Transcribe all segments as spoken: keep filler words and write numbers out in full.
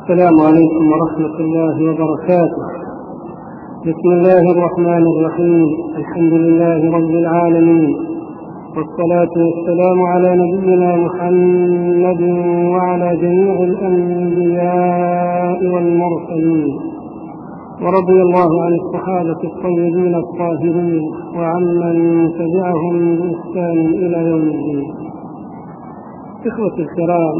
السلام عليكم ورحمة الله وبركاته. بسم الله الرحمن الرحيم. الحمد لله رب العالمين، والصلاة والسلام على نبينا محمد وعلى جميع الأنبياء والمرسلين، ورضي الله عن الصحابة الطيبين الطاهرين وعمن تبعهم بإحسان إلى يوم الدين. إخوة الكرام،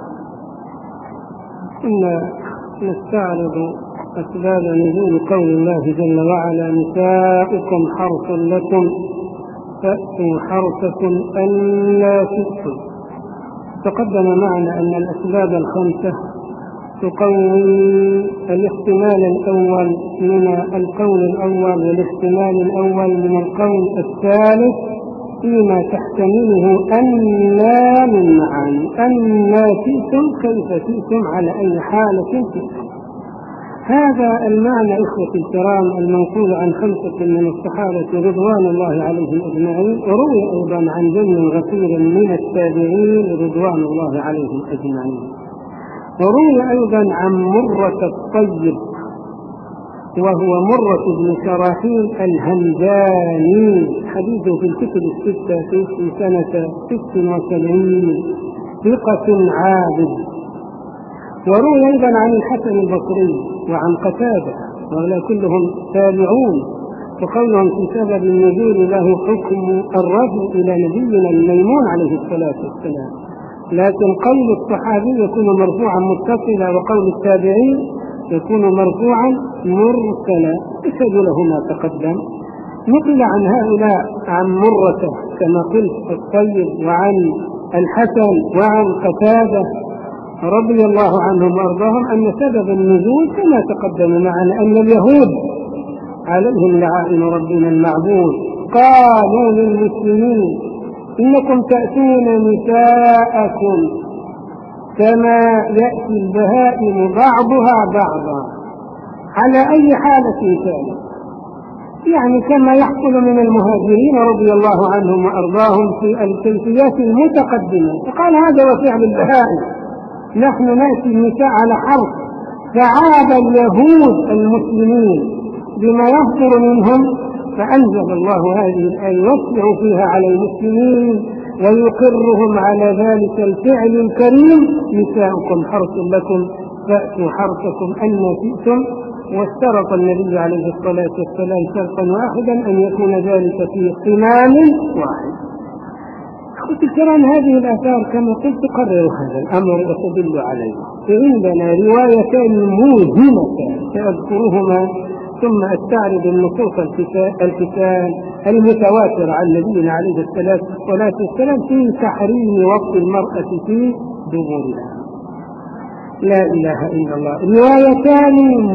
كنا نستعرض أسباب نزول قول الله جل وعلا: نساؤكم حرث لكم فأتوا حرثكم أنى شئتم. تقدم معنا أن الأسباب الخمسة تقوي الاحتمال الأول من القول الأول والاحتمال الأول من القول الثالث فيما تحتمله أنى من معاني. أنى شئتم، كيف شئتم، على أي حالة شئتم. هذا المعنى إخوة الكرام المنقول عن خمسة من الصحابة رضوان الله عليهم أجمعين، وروي أيضا عن جمع غفير من التابعين رضوان الله عليهم أجمعين، وروي أيضا عن مرة الطيب وهو مرة بن شراحيل الهمداني، حديثه في الكتب الستة في سنة ست وسبعين، ثقة عابد. وروي أيضا عن الحسن البصري وعن قتادة، وهؤلاء كلهم تابعون، وقولهم في سبب النزول له حكم الرجل إلى نبينا الميمون عليه الصلاة والسلام، لكن قول الصحابي يكون مرفوعا متصلا وقول التابعين يكون مرفوعا مرسلا، بسبب له ما تقدم. نقل عن هؤلاء عن مرة كما قلت الطيب، وعن الحسن وعن قتادة رضي الله عنهم وارضاهم أن سبب النزول كما تقدم معنا أن اليهود عليهم لعائن ربنا المعبود قالوا للمسلمين: إنكم تأتون نساءكم كما يأتي البهائم بعضها بعضا على أي حالة كانت، يعني كما يحصل من المهاجرين رضي الله عنهم وأرضاهم في الكيفيات المتقدمة. فقال: هذا وفعل البهائم، نحن نأتي النساء على حرف. فعاب اليهود المسلمين بما يصدر منهم، فأنزل الله هذه الآية يصلح فيها على المسلمين ويقرهم على ذلك الفعل الكريم: نساؤكم حرث لكم فأتوا حرثكم أنى شئتم. واشترط النبي عليه الصلاة والسلام شرطا واحدا: أن يكون ذلك في قمام واحد. أخوتي الكرام، هذه الآثار كما قلت تقرر هذا الأمر وتدل عليه. فعندنا روايتان موهمتان سأذكرهما ثم أستعرض النصوص الكتاب المتواترة عن نبينا عليه الصلاة والسلام في تحريم وقت المرأة في دبورها. لا إله إلا الله. روايتان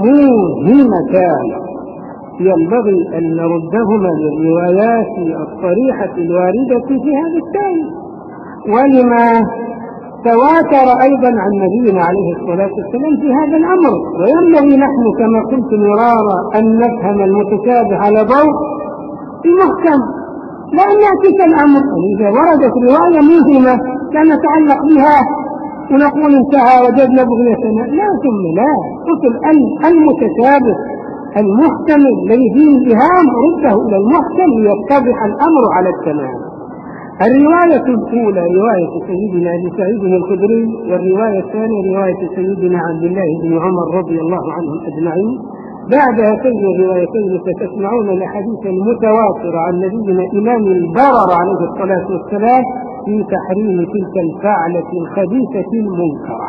موهمتان ينبغي أن نردهما للروايات الصريحة الواردة في هذا الثاني، ولما تواتر أيضا عن نبينا عليه الصلاة والسلام في هذا الأمر. وينبغي نحن كما قلت مرارا أن نفهم المتشابه على ضوء المحكم، لا أن يأتيك الأمر إذا وردت رواية مهمة لا نتعلق بها ونقول انتهى وجدنا بغيتنا، لا ثم لا، قتل المتشابه المحكم الذي فيه الإهام رده إلى المحكم ليتضح الأمر على التمام. الرواية الأولى رواية سيدنا أبي سعيد الخدري، والرواية الثانية رواية سيدنا عبد الله بن عمر رضي الله عنهم أجمعين. بعد هاتين الروايتين ستسمعون الأحاديث المتواترة عن نبينا إمام البرر عليه الصلاة والسلام في تحريم تلك الفعلة الخبيثة المنكرة.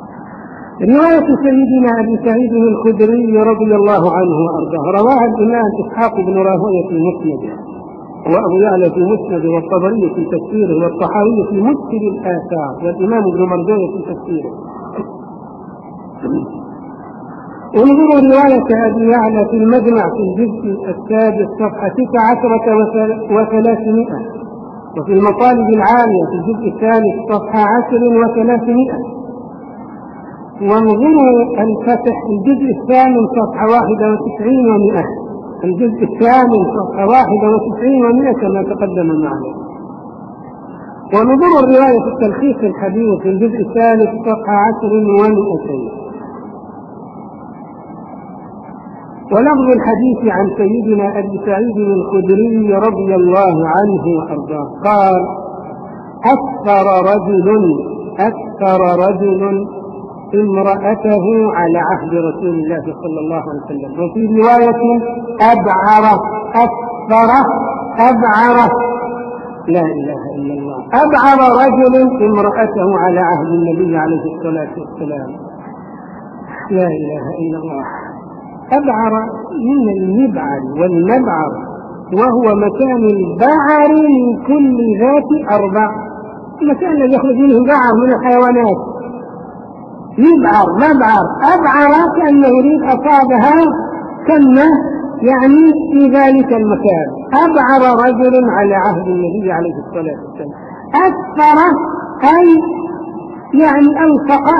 رواية سيدنا أبي سعيد الخدري رضي الله عنه وأرضاه رواها الإمام إسحاق بن راهويه في مسنده، وأبو يعلى في مسنده، والطبري في تفسيره، والطحاوي في مشكل الآثار، والإمام ابن مردويه في تفسيره. انظروا رواية أبي يعلى في المجمع في الجزء السادس صفحة تسع عشرة وثلاثمائة، وفي المطالب العالية في الجزء الثالث صفحة عشر وثلاثمائة. وانظروا الفتح الجزء الثامن صفحة واحدة وتسعين ومئة، الجزء الثامن صفحة واحدة وتسعين ومئة كما تقدم معنا. ونظروا الرواية في التلخيص الحديث في الجزء الثالث صفحة عشر ومئتين. ولفظ الحديث عن سيدنا أبي سعيد الخدري رضي الله عنه وأرضاه قال: أكثر رجل أكثر رجل امرأته على عهد رسول الله صلى الله عليه وسلم. وفي رواية أبعر أكثر أبعر لا إله إلا الله أبعر رجل امرأته على عهد النبي عليه الصلاة والسلام. لا إله إلا الله. أبعر من المبعر والمبعر، وهو مكان البعر من كل ذات أربع، المكان الذي يخرج منه البعر من الحيوانات. يبعر مبعر أبعر كأنه يريد أصابها كلمة يعني في ذلك المكان. أبعر رجل على عهد النبي عليه الصلاة والسلام. أكثر أي يعني أوثقه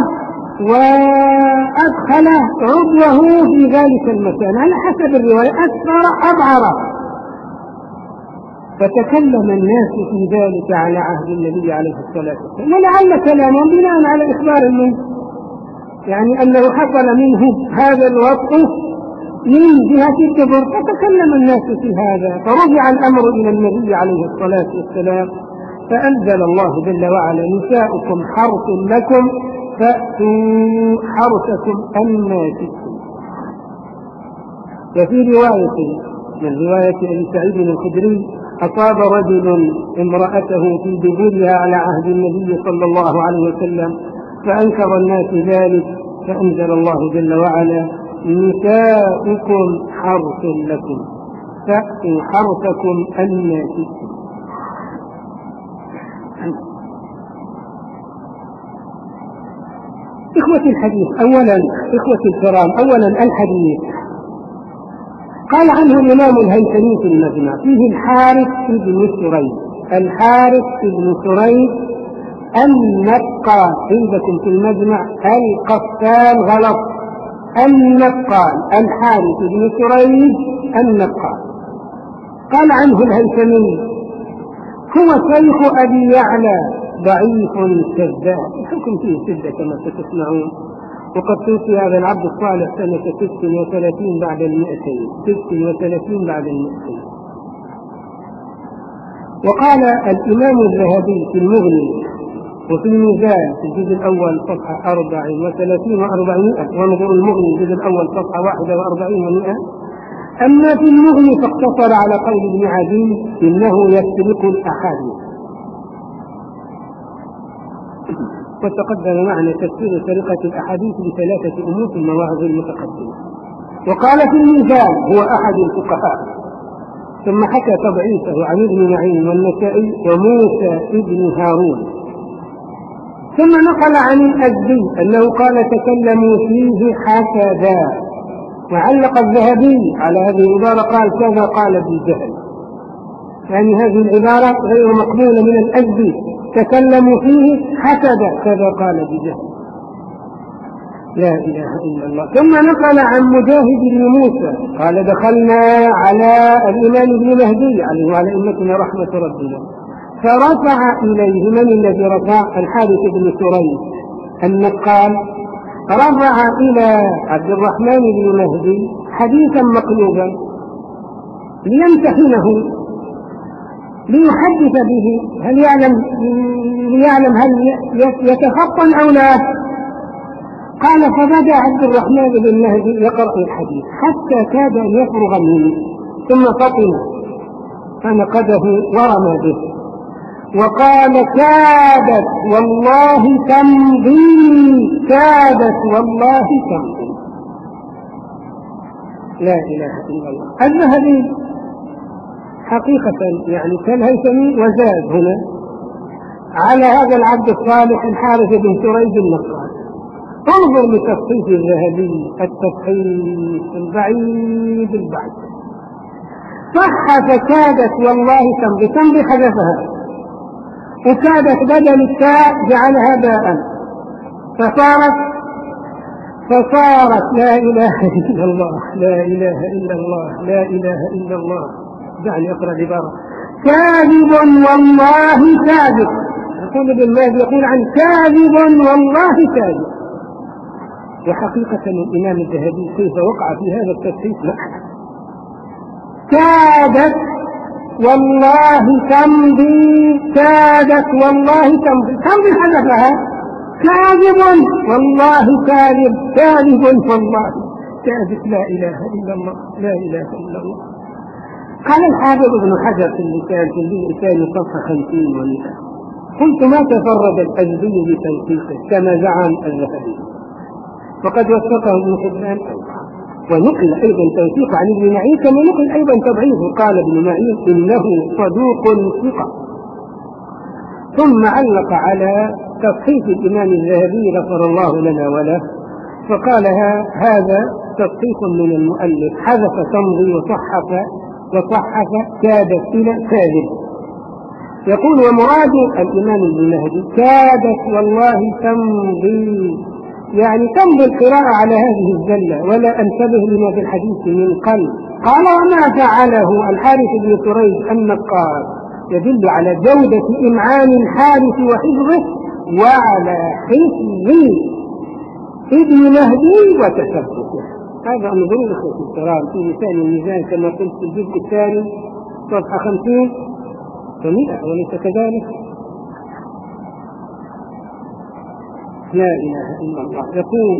وأدخل عضوه في ذلك المكان على حسب الرواية. أكثر أبعر. فتكلم الناس في ذلك على عهد النبي عليه الصلاة والسلام، ولعل كلامهم بناء على إخبار منه، يعني أنه حصل منه هذا الوصف من جهة الدبر، فتكلم الناس في هذا، فرجع الأمر إلى النبي عليه الصلاة والسلام، فأنزل الله جل وعلا: نساؤكم حرث لكم فأتوا حرثكم أنى شئتم. وفي رواية من رواية أبي سعيد الخدري: أصاب رجل امرأته في دبرها على عهد النبي صلى الله عليه وسلم فأنكر الناس ذلك، فأنزل الله جل وعلا: نساؤكم حرث لكم فأتوا حرثكم أنى شئتم. إخوة الحديث، أولا إخوة الكرام، أولا الحديث قال عنه الإمام الهيثمي في المجمع: فيه الحارث بن سريج. الحارث بن سريج النقال، عندكم في المجمع القفال غلط، النقال، الحارث بن سريج النقال. قال عنه الهيثمي: هو شيخ أبي يعلى ضعيف كذاب. الحكم فيه شدة كما ستسمعون. وقد توفي هذا العبد الصالح سنة ست وثلاثين بعد المئتين ست وثلاثين بعد المئتين. وقال الإمام الذهبي في المغني وفي الميزان في الجزء الأول صفحة أربع وثلاثين وأربعمائة، وانظر المغني الجزء الأول صفحة واحدة وأربعين ومائة. أما في المغني فاقتصر على قول ابن عدي: إنه يسرق الأحاديث. وتقدم معنا تفسير سرقة الأحاديث بثلاثة أمور في المواعظ المتقدمة. وقال في الميزان: هو أحد الفقهاء. ثم حكى تضعيفه عن ابن معين والنسائي وموسى ابن هارون. ثم نقل عن الأزدي أنه قال: تكلموا فيه حسدا. وعلق الذهبي على هذه العبارة قال: كذا قال ابن جهل. يعني هذه العبارة غير مقبولة من الأزدي، تكلموا فيه حسدا، كذا قال ابن جهل. لا إله إلا الله. ثم نقل عن مجاهد بن موسى قال: دخلنا على الإمام ابن مهدي عليه وعلى أمتنا رحمة ربنا، فرفع إليه، من الذي رفع؟ الحارث بن سريج النقال، رفع إلى عبد الرحمن بن مهدي حديثا مقلوبا ليمتحنه، ليحدث به، هل يعلم ليعلم هل يتفطن أو لا. قال: فبدأ عبد الرحمن بن مهدي يقرأ الحديث حتى كاد أن يفرغ منه، ثم فطن فنقده ورمى به وقال: كادت والله تمضي، كادت والله تمضي. لا إله إلا الله. الذهبي حقيقة يعني كالهيثمي وزاد هنا على هذا العبد الصالح الحارث بن سريج النقال. انظر لتصحيح الذهبي، التصحيح البعيد البعيد. صح فكادت والله تمضي، تمضي حذفها، وكادت بدل التاء جعلها باء، فصارت فصارت لا إله إلا الله، لا إله إلا الله، لا إله إلا الله. دعني أقرأ العبارة: كاذب والله كاذب. يقول ابن مهدي يقول عن كاذب والله كاذب. وحقيقة الإمام الذهبي كيف وقع في هذا التصحيح لا أعلم. كادت والله تمضي، كادت والله تمضي، تمضي حذفها، كاذب والله كاذب، كاذب والله كاذب، لا إله إلا الله، لا إله إلا الله. قال الحافظ ابن حجر في اللسان في اللسان صفحة خمسين ومئة: قلت ما تفرد الأزدي بتوثيقه كما زعم الذهبي، وقد وثقه ابن حبان ونقل أيضا توثيق عن ابن معين كما نقل أيضا تضعيفه. قال ابن معين إنه صدوق ثقة. ثم علق على تصحيح الإمام الذهبي غفر الله لنا وله فقال هذا تصحيح من المؤلف، حذف تمضي وصحف وصحف كادت إلى كاذب. يقول ومراد الإمام المهدي كادت والله تمضي، يعني تمضي القراءة على هذه الزلة ولا أنتبه لما في الحديث من قلب. قال وما فعله الحارث بن سريج النقاد يدل على جودة إمعان الحارث وحفظه وعلى حفظ ابن مهدي وتثبته. هذا انظروا اخوتي الكرام في لسان الميزان كما قلت في الجزء الثاني صفحة خمسين ومئة، وليس كذلك؟ لا إله إلا الله. يقول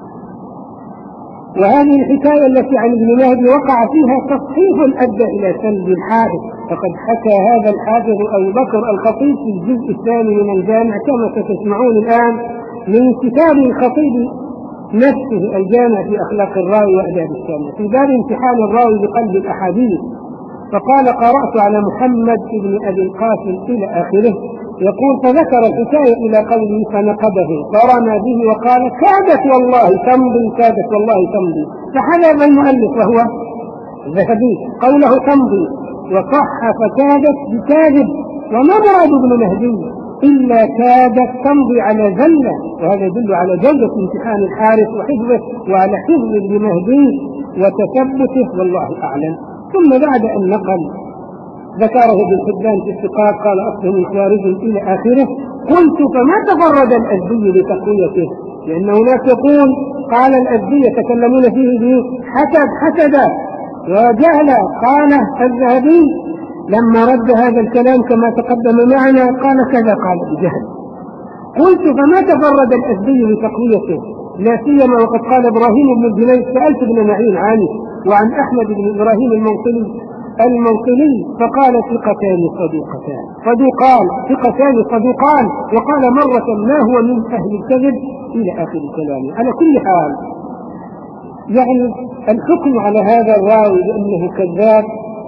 وهذه الحكاية التي عن ابن مهدي وقع فيها تصحيح أدى إلى سلب الحارث، فقد حكى هذا الحافظ أبو بكر الخطيب في الجزء الثاني من الجامع كما ستسمعون الآن من كتاب الخطيب نفسه الجامع في أخلاق الراوي وآداب السامع في باب امتحان الراوي بقلب الأحاديث، فقال قرأت على محمد بن أبي القاسم إلى آخره. يقول فذكر الحكاية إلى قوله فنقده فرمى به وقال كادت والله تمضي، كادت والله تمضي، فحذف المؤلف وهو الذهبي قوله تمضي وصح فكادت بكاذب، وما مراد ابن مهدي إلا كادت تمضي على زلة، وهذا يدل على جودة امتحان الحارث وحفظه وعلى حفظ ابن مهدي وتثبته والله أعلم. ثم بعد أن نقل ذكره ابن حبان في الثقات قال أصله من خارج إلى آخره. قلت فما تفرد الأزدي بتقويته؟ لأن هناك يقول قال الأزدي يتكلمون فيه بحسد حسدا وجهلا. قال الذهبي لما رد هذا الكلام كما تقدم معنا قال كذا قال بجهل. قلت فما تفرد الأزدي بتقويته لا سيما وقد قال إبراهيم بن الجنيد سألت ابن معين عنه وعن أحمد بن إبراهيم الموصلي الموصلي فقال ثقتان صدوقتان صدوقان ثقتان صدوقان، وقال مرة ما هو من أهل الكذب إلى آخر كلامه. على كل حال يعني الحكم على هذا الراوي بأنه كذاب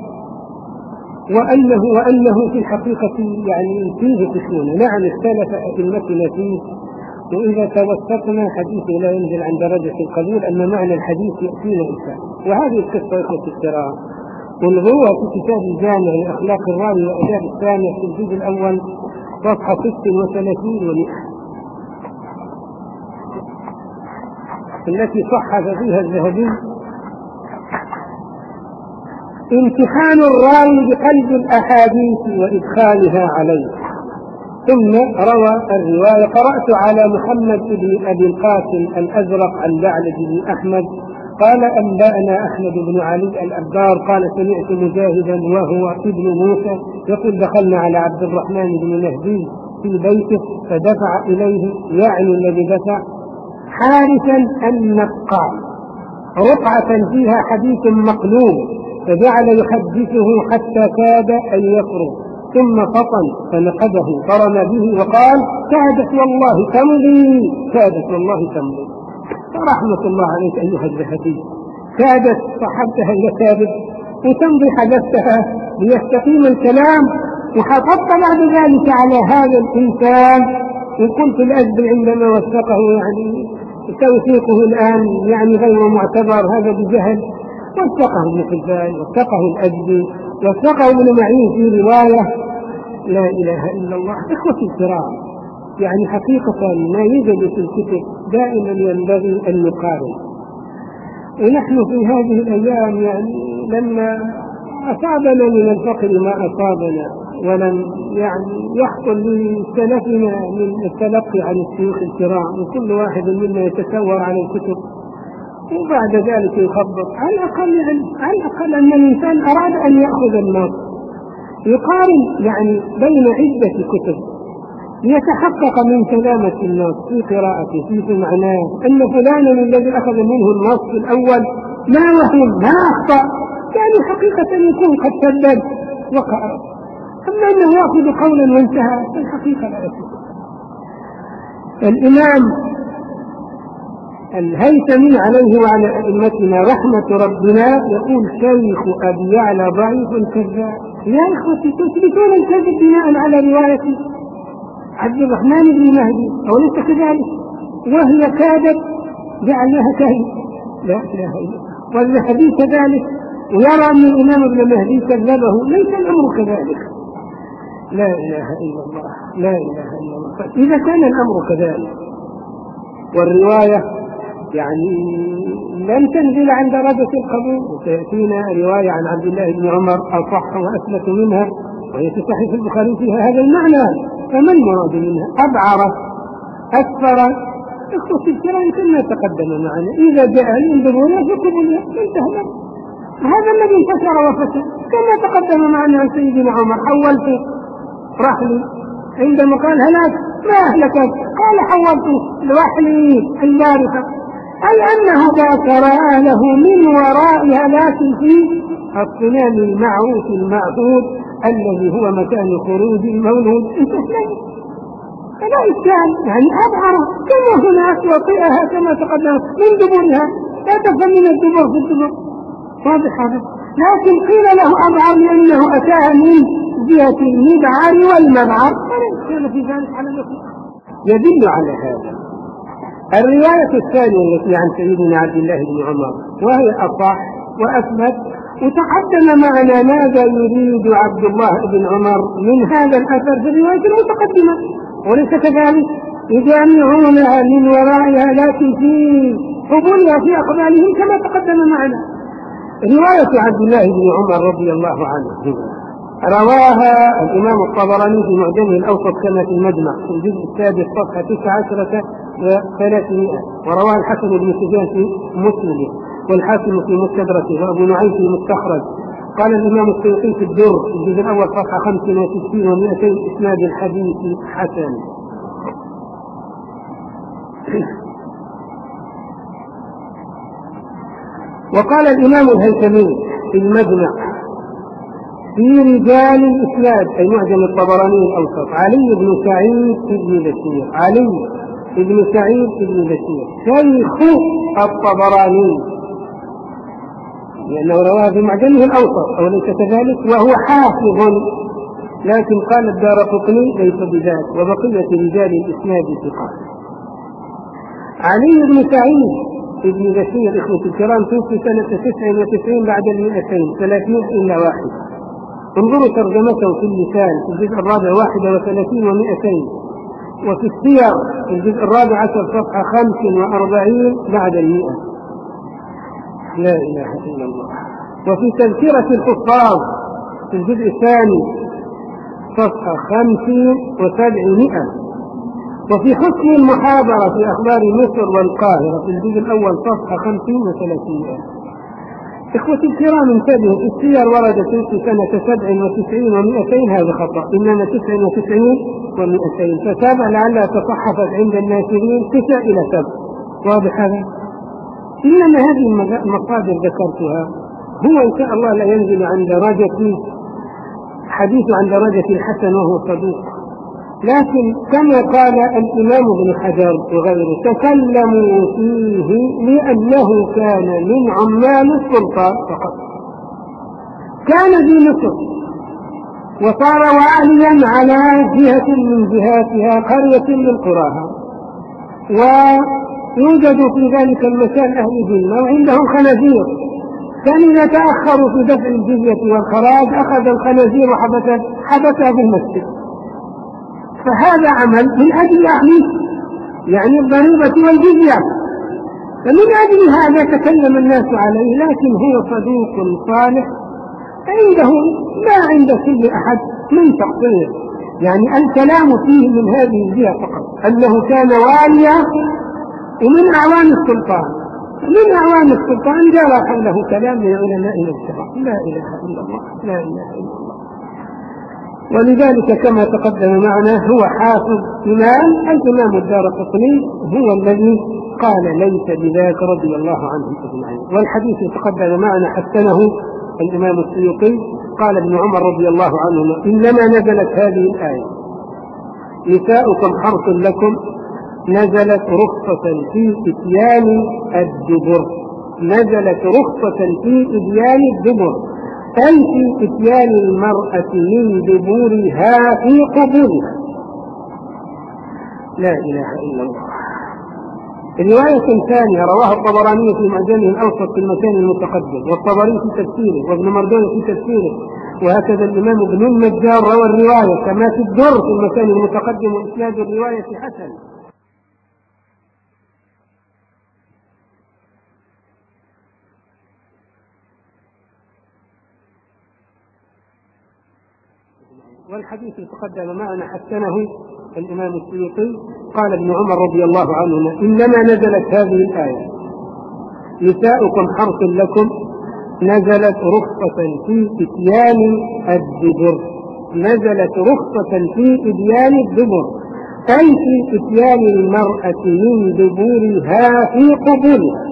وأنه وأنه في الحقيقة يعني فيه خشونة. نعم اختلف أئمتنا فيه، وإذا توسطنا حديثه لا ينزل عن درجة القبول أن معنى الحديث يأتينا إنسان. وهذه القصة إخوة الكرام ونظروها في كتاب الجامع لأخلاق الراوي وآداب السامع في الجزء الأول صفحة ست وثلاثين ومئة التي صحح فيها الذهبي امتحان الراوي بقلب الأحاديث وإدخالها عليه. ثم روى الرواية قرأت على محمد بن أبي القاسم الأزرق عن بعلة بن أحمد قال أنبأنا أحمد بن علي الأبدار قال سمعت مجاهدا وهو ابن موسى يقول دخلنا على عبد الرحمن بن مهدي في بيته فدفع إليه يعني الذي دفع حارثا النقاع رقعة فيها حديث مقلوب فجعل يحدثه حتى كاد أن يفرغ ثم فطن فنقده فرمى به وقال كادت والله تمضي، كادت والله تمضي. رحمة الله عليك أيها الذهبي، كادت صحبتها إلى كاذب وتمضي حدثتها ليستقيم الكلام، وحطبت بعد ذلك على هذا الإنسان. وقلت الأزدي عندما وثقه يعني توثيقه الآن يعني غير معتبر، هذا بجهل. وثقه ابن حبان وثقه الأزدي وثقه ابن معين في رواية. لا إله إلا الله. إخوتي الكرام يعني حقيقة ما يوجد في الكتب دائما ينبغي أن نقارن. ونحن في هذه الأيام يعني لما أصابنا من الفقر ما أصابنا ولم يعني يحصل لسلفنا من التلقي عن الشيوخ الكرام، وكل واحد منا يتسور على الكتب وبعد ذلك يخبط. على الأقل يعني على الأقل أن الإنسان أراد أن يأخذ النص يقارن يعني بين عدة كتب ليتحقق من سلامة النص في قراءته في معناه، أن فلانا الذي أخذ منه النص الأول ما وهم ما أخطأ، يعني حقيقة يكون قد سدد وقع. أما أنه يأخذ قولا وانتهى فالحقيقة لا يكون. الإمام الهيثمي عليه وعلى أئمتنا رحمة ربنا يقول: شيخ أبي يعلى ضعيف كذاب. يا إخوتي تثبتون الكذب بناء على رواية عبد الرحمن بن مهدي أو ليس كذلك؟ وهي كادت جعلناها كذب. لا إله إلا الله. والذهبي كذلك ويرى أن الإمام ابن مهدي كذبه. ليس الأمر كذلك. لا إله إلا الله لا إله إلا الله. إذا كان الأمر كذلك والرواية يعني لن تنزل عن درجة القبول، وسيأتينا رواية عن عبد الله بن عمر أصح وأثبت منها وهي في صحيح البخاري فيها هذا المعنى، فما المراد منها؟ أبعر أكثر اختص الكلام كما تقدم معنا. إذا جاء الانظرون فقبل انتهى. هذا الذي انتشر وفسد كما تقدم معنا عن سيدنا عمر: حولت رحلي عندما قال هلاك ما أهلكت قال حولت رحلي البارحة، أي أنه ذاكر أهله من ورائها لكن في الصنام المعروف المعهود الذي هو مكان خروج المولود انتهى. فلا إشكال يعني أبعر كما هناك وطئها كما تقدم من دبرها، لا تفهم من الدبر في الدبر واضح هذا، لكن قيل له أبعر لأنه أتاها من جهة المبعر والمبعر فلا إشكال في ذلك على نفسه. يدل على هذا الرواية الثانية التي عن سيدنا عبد الله بن عمر وهي أصح وأثبت، وتقدم معنا ماذا يريد عبد الله بن عمر من هذا الأثر في الرواية المتقدمة، وليس كذلك يجامعونها من ورائها لكن في قبولها في أقبالهم كما تقدم معنا. رواية عبد الله بن عمر رضي الله عنه رواها الإمام الطبراني في معجمه الأوسط كما في المجمع في الجزء السادس صفحة تسعة عشرة وثلاثمائة، ورواه الحسن بن سفيان في مسنده والحاكم في مستدركه وأبو نعيم في مستخرج. قال الإمام السيوطي في الدر في الجزء الأول صفحة خمس وستين ومئتين إسناد الحديث حسن. وقال الإمام الهيثمي في المجمع في رجال الإسناد أي معجم الطبراني الأوسط: علي بن سعيد بن بشير علي بن سعيد بن بشير شيخ الطبراني، لأنه رواه في معجمه الأوسط أو ليس كذلك، وهو حافظ، لكن قال الدارقطني ليس بذلك، وبقية رجال الإسناد ثقات. علي بن سعيد بن بشير إخوة الكرام توفي سنة تسع وتسعين بعد المئتين ثلاثين إلا واحد. انظروا ترجمته في اللسان في الجزء الرابع واحد وثلاثين ومئتين، وفي السير في الجزء الرابع عشر صفحة خمس وأربعين بعد المئة. لا إله إلا الله. وفي تذكرة الحفاظ في الجزء الثاني صفحة خمسين وسبعمائة. وفي حسن المحاضرة في أخبار مصر والقاهرة في الجزء الأول صفحة خمسين وثلاثين. إخوتي الكرام انتبهوا، في السير وردت في سنة سبع وتسعين ومئتين، هذا خطأ، إنما تسع وتسعين ومئتين، فتابع لعلها تصحفت عند الناشرين تسع إلى سبع. واضح هذا؟ إنما هذه المصادر ذكرتها هو إن شاء الله لا ينزل عن درجة حديث عن درجة الحسن وهو صدوق، لكن كما قال الإمام ابن حجر وغيره تكلموا فيه لأنه كان من عمال السلطان فقط، كان في مصر وصار واليا على جهة من جهاتها قرية من قراها، ويوجد في ذلك المكان أهل ذمة وعندهم خنازير، كان إذا تأخروا في دفع الجزية والخراج أخذ الخنازير وحبسها في المسجد. فهذا عمل من أجل أهله يعني الضريبة والجزية، فمن أجل هذا تكلم الناس عليه، لكن هو صديق صالح عنده ما عند كل أحد من تقصير، يعني الكلام فيه من هذه الجهة فقط، أنه كان واليا ومن أعوان السلطان، من أعوان السلطان جرى حوله كلام من علماء الاتباع. لا إله إلا الله، لا إله إلا الله. ولذلك كما تقدم معنا هو حافظ إمام الإمام الدارقطني هو الذي قال ليس بذاك رضي الله عنه أجمعين. والحديث تقدم معنا حسنه الإمام السيوطي، قال ابن عمر رضي الله عنهما إنما نزلت هذه الآية نساؤكم حرث لكم، نزلت رخصة في إتيان الدبر، نزلت رخصة في إتيان الدبر، أي في إتيان المرأة من دبورها في قبورها. لا إله إلا الله. الرواية الثانية رواها الطبراني في معجمه الأوسط في المكان المتقدم، والطبري في تفسيره، وابن مردويه في تفسيره، وهكذا الإمام ابن النجار روى الرواية كما في الدر في المكان المتقدم، وإسناد الرواية حسن. والحديث تقدم معنا حسنه الإمام السيوطي، قال ابن عمر رضي الله عنهما إنما نزلت هذه الآية نساؤكم حرث لكم، نزلت رخصة في إتيان الدبر، نزلت رخصة في إتيان الدبر، أي في إتيان المرأة من دبورها في قبورها.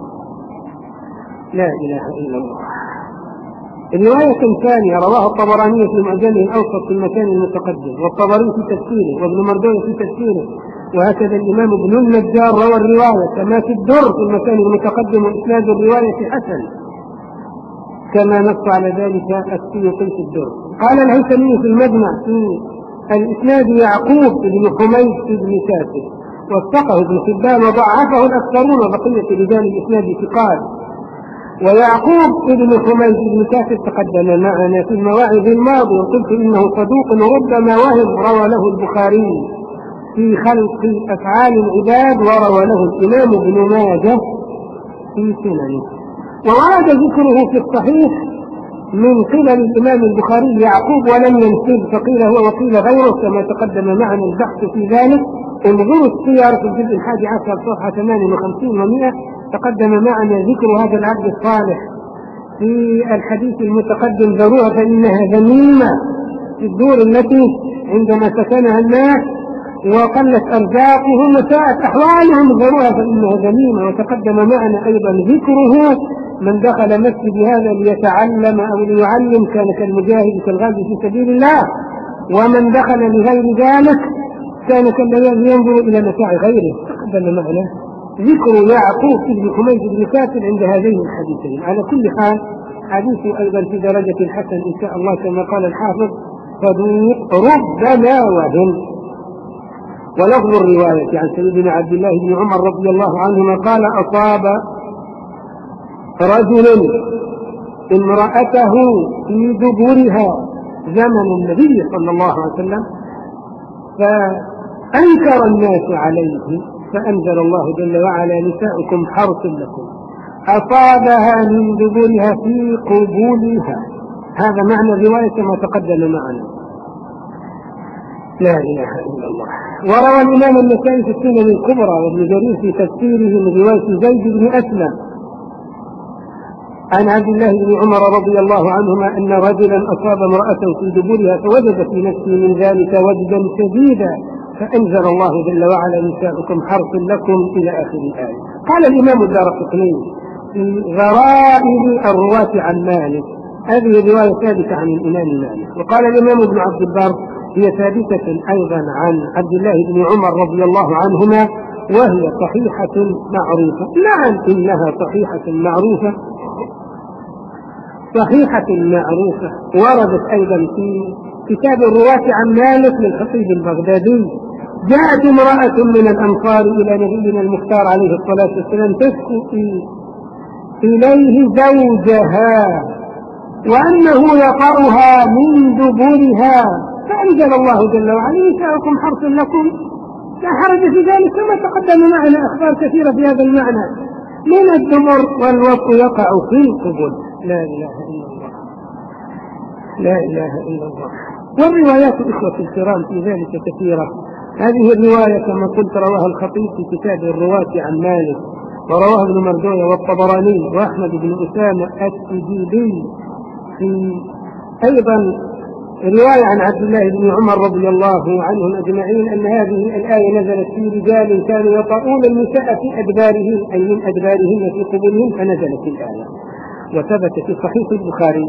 لا إله إلا الله. الرواية الثانية رواها الطبراني في معجمه الأوسط في المكان المتقدم، والطبري في تفسيره، وابن مردويه في تفسيره، وهكذا الإمام ابن النجار روى الرواية كما في الدر في المكان المتقدم، وإسناد الرواية حسن كما نص على ذلك السيوطي في الدر. قال الهيثمي في المجمع في الإسناد يعقوب بن حميد بن كاسر، وثقه ابن حبان وضعفه الأكثرون، وبقية رجال الإسناد ثقات. ويعقوب بن حميد بن كاسر تقدم معنا في المواعظ الماضية، وقلت إنه صدوق ربما وهم، روى له البخاري في خلق أفعال العباد، وروى له الإمام ابن ماجه في سننه. وورد ذكره في الصحيح من قبل الإمام البخاري يعقوب ولم ينسب، فقيل هو وقيل غيره كما تقدم معنا البحث في ذلك. انظروا السير في الجزء الحادي عشر صفحة ثمانية وخمسين ومئة، تقدم معنا ذكر هذا العبد الصالح في الحديث المتقدم، ذروها فإنها ذميمة في الدور التي عندما سكنها الناس وقلت أرزاقهم وساءت أحوالهم، ذروها فإنها ذميمة. وتقدم معنا أيضا ذكره من دخل مسجد هذا ليتعلم أو ليعلم كان كالمجاهد كالغازي في سبيل الله، ومن دخل لغير ذلك كان كالذي ينظر إلى متاع غيره. تقدم معنا ذكر يعقوب بن حميد بن كاسر عند هذين الحديثين. على كل حال حديث أيضا في درجة الحسن إن شاء الله كما قال الحافظ صدوق ربما وهم. ولفظ الرواية عن سيدنا عبد الله بن عمر رضي الله عنهما قال أصاب رجل امرأته في دبرها زمن النبي صلى الله عليه وسلم، فأنكر الناس عليه، فأنزل الله جل وعلا نساؤكم حرث لكم، أصابها من دبرها في قبولها. هذا معنى الرواية كما تقدم معنا. لا إله إلا الله. وروى الإمام النسائي في السنن الكبرى وابن جرير في تفسيره من رواية زيد بن أسلم عن عبد الله بن عمر رضي الله عنهما أن رجلا أصاب امرأة في دبرها فوجد في نفسه من ذلك وجدا شديدا، فأنزل الله جل وعلا نساؤكم حرث لكم إلى آخر الآية. قال الإمام الدارقطني في غرائب الرواة عن مالك، هذه الرواية ثابتة عن الإمام مالك. وقال الإمام ابن عبد البر هي ثابتة أيضا عن عبد الله بن عمر رضي الله عنهما، وهي صحيحة معروفة. نعم إنها صحيحة معروفة، صحيحة معروفة. وردت أيضا في كتاب الرواة عن مالك للخطيب البغدادي، جاءت امرأة من الأنصار إلى نبينا المختار عليه الصلاة والسلام تشكو إليه زوجها وأنه يطأها من دبرها، فأنزل الله جل وعلا نساؤكم حرث لكم لا حرج في ذلك، كما تقدم معنا أخبار كثيرة في هذا المعنى من الدبر والوطء يقع في القبول. لا إله إلا الله، لا إله إلا الله. والروايات إخوة الكرام في ذلك كثيرة. هذه الرواية كما قلت رواها الخطيب في كتاب الرواة عن مالك، ورواه ابن مردوية والطبراني وأحمد بن أسامة التجيبي في أيضا رواية عن عبد الله بن عمر رضي الله عنهم أجمعين أن هذه الآية نزلت في رجال كانوا يطؤون النساء في أدبارهم أي من أدبارهن في قبورهم، فنزلت الآية. وثبت في صحيح البخاري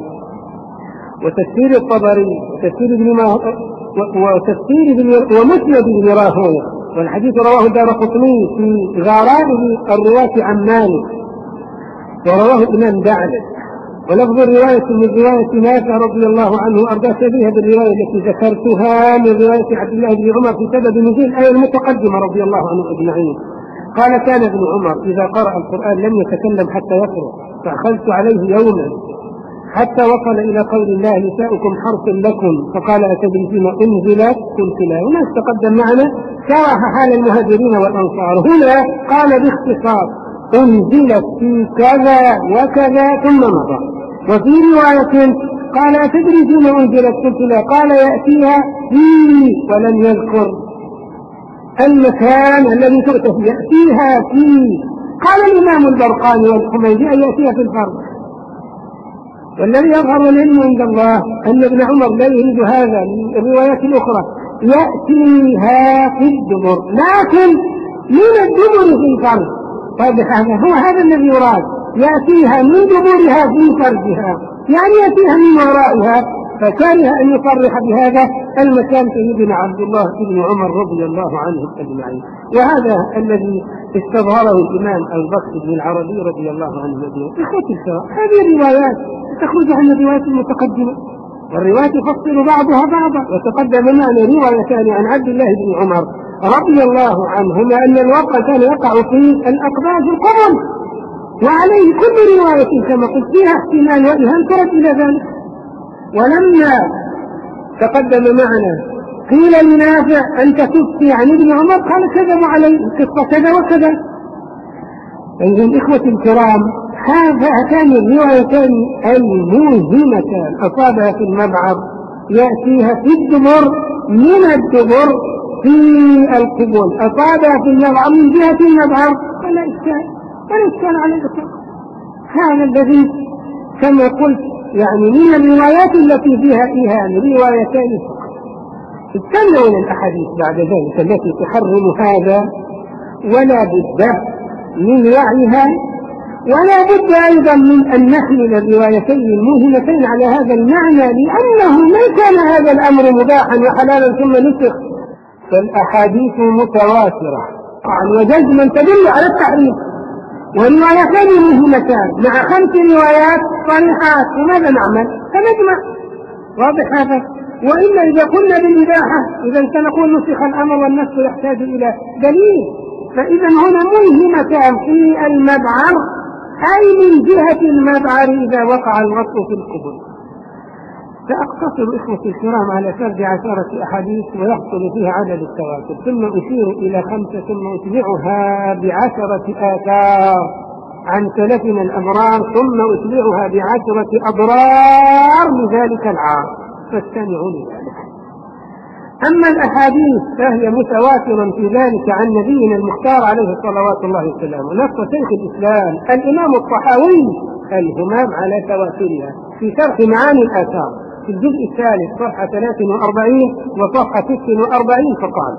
وتفسير الطبري وتفسير ابن وتفسير ومسند بن راهويه، والحديث رواه الدارقطني في غرائب الرواة عن مالك، ورواه الإمام دعلة. ولفظ الرواية من رواية نافع رضي الله عنه وأرضاه شبيهة بالرواية التي ذكرتها من رواية عبد الله بن عمر في سبب نزول الآية المتقدمة رضي الله عنه أجمعين. قال: كان ابن عمر إذا قرأ القرآن لم يتكلم حتى يقرأ، فأخذت عليه يوما حتى وصل إلى قول الله: نساؤكم حرث لكم، فقال: أتدري فيما أنزلت؟ قلت لا. هنا تقدم معنا شرح حال المهاجرين والأنصار، هنا قال باختصار: أنزلت في كذا وكذا ثم مضى. وفي رواية قال: أتدري فيما أنزلت؟ قلت لا. قال: يأتيها فيه، ولم يذكر المكان الذي تؤتى فيه، يأتيها فيه. قال الإمام البرقاني والحميدي: أن يأتيها في الفرض. والذي يظهر العلم عند الله أن ابن عمر لا يريد هذا. الروايات الأخرى يأتيها في الدبر، لكن من الدبر في الفرج. طيب هذا هو هذا الذي يراد، يأتيها من دبرها في فرجها، يعني يأتيها من ورائها. فكره أن يصرح بهذا المكان سيدنا عبد الله بن عمر رضي الله عنه أجمعين. وهذا الذي استظهره الإمام أبو بكر بن العربي رضي الله عنه أجمعين. إخوتي الكرام، هذه الروايات تخرج عن الروايات المتقدمة، والروايات تفصل بعضها بعضا. وتقدم معنا روايتان عن عبد الله بن عمر رضي الله عنهما أن الوقع كان يقع في الأقباض القبر، وعليه كل رواية كما قلت فيها احتمال وإيهام ترد إلى ذلك. ولما تقدم معنا قيل لنافع: أنت تفتي عن ابن عمر؟ قال: كذب علي القصة كذا وكذا. أيها الإخوة الكرام، هاتان الروايتان الموهمتان أصابها في المبعض، يأتيها في الدبر من الدبر في القبول، أصابها في المبعض من جهة المبعض، فلا إشكال ولا إشكال على الإطلاق. هذا الذي كما قلت يعني من الروايات التي فيها إيهام روايتان فقط. استنوا الأحاديث بعد ذلك التي تحرم هذا، ولا بد من وعيها، ولا بد أيضا من أن نحمل الروايتين الموهمتين على هذا المعنى، لأنه ما كان هذا الأمر مباحا وحلالا ثم نسخ، فالأحاديث متواترة وجزما تدل على التحريم، والروايتان مهمتان مع خمس روايات صريحات. وماذا نعمل؟ فنجمع. واضح هذا؟ وإلا إذا قلنا بالإباحة إذا سنقول نسخ الأمر والنسخ يحتاج إلى دليل. فإذا هنا مهمتان في المبعر، أي من جهة المبعر إذا وقع الوصف في القبول. سأقتصر إخوة الكرام على سرد عشرة أحاديث ويحصل فيها عدد التواتر، ثم أشير إلى خمسة، ثم أتبعها بعشرة آثار عن سلفنا الأبرار، ثم أتبعها بعشرة أضرار لذلك العار، فاستمعوا لذلك. أما الأحاديث فهي متواترة في ذلك عن نبينا المختار عليه صلوات الله وسلامه. نص شيخ الإسلام الإمام الطحاوي الهمام على تواترها في شرح معاني الآثار في الجزء الثالث صفحة ثلاث وأربعين وصفحة ست وأربعين، فقال: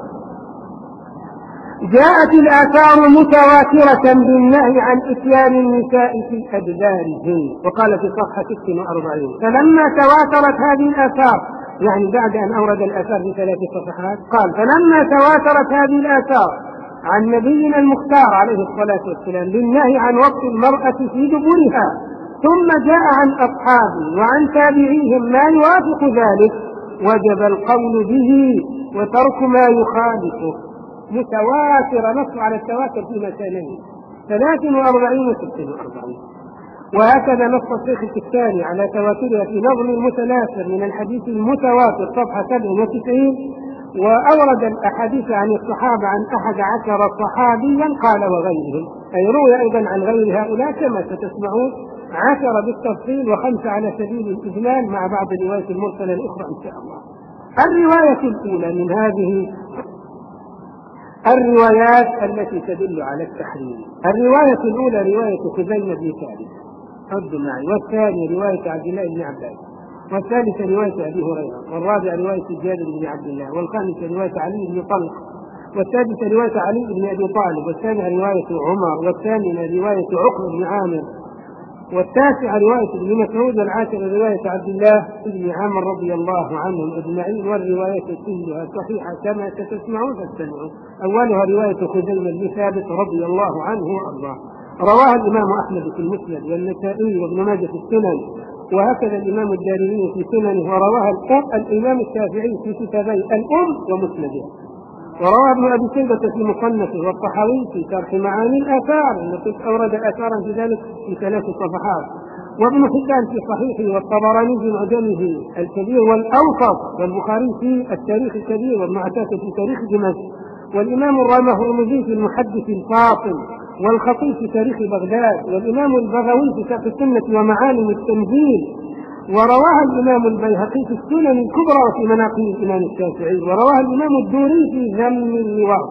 جاءت الآثار متواترة بالنهي عن إتيان النساء في أدبارهن. وقال في صفحة ست وأربعين: فلما تواترت هذه الآثار، يعني بعد أن أورد الآثار في ثلاث صفحات، قال: فلما تواترت هذه الآثار عن نبينا المختار عليه الصلاة والسلام بالنهي عن وقت المرأة في دبرها، ثم جاء عن أصحابه وعن تابعيهم ما يوافق ذلك، وجب القول به وترك ما يخالفه. متواتر، نص على التواتر في مكانين ثلاث وأربعين وست وأربعين. وهكذا نص الشيخ الكتاني على تواترها في نظم المتناثر من الحديث المتواتر صفحة سبع وتسعين، وأورد الأحاديث عن الصحابة عن أحد عشر صحابيا قال وغيرهم، أي روي أيضا عن غير هؤلاء كما ستسمعون، عشر بالتفصيل وخمسة على سبيل الإجمال مع بعض الروايات المرسلة الأخرى إن شاء الله. الرواية الأولى من هذه الروايات التي تدل على التحريم، الرواية الأولى رواية خزيمة بن ثابت حد معي، والثانية رواية عبد الله بن عباس، والثالثة رواية أبي هريرة، والرابعة رواية جابر بن عبد الله، والخامسة رواية علي بن طلق، والسادسة رواية علي بن أبي طالب، والسابعة رواية عمر، والثامنة رواية عقبة بن عامر، والتاسعة رواية ابن مسعود، والعاشرة رواية عبد الله بن عامر رضي الله عنهم أجمعين. والروايات كلها صحيحة كما ستسمعون فاستمعوا. أولها رواية خزيمة بن ثابت رضي الله عنه وأرضاه، رواها الإمام أحمد في المسند، والنسائي وابن ماجه في السنن، وهكذا الإمام الدارمي في سننه، ورواها الإمام الشافعي في كتابي الأم ومسنده، وروى ابن أبي شيبة في مصنفه، والطحاوي في شرح معاني الآثار التي أورد آثارا في ذلك في ثلاث صفحات، وابن حبان في صحيحه، والطبراني في معجمه الكبير والأوسط، والبخاري في التاريخ الكبير، وابن عساكر في تاريخ دمشق، والإمام الرمزي في المحدث الفاصل، والخطيب في تاريخ بغداد، والإمام البغوي في شرح السنة ومعالم التنزيل، ورواها الإمام البيهقي في السنن الكبرى وفي مناقب الإمام الشافعي، ورواها الإمام الدوري في ذم اللواء،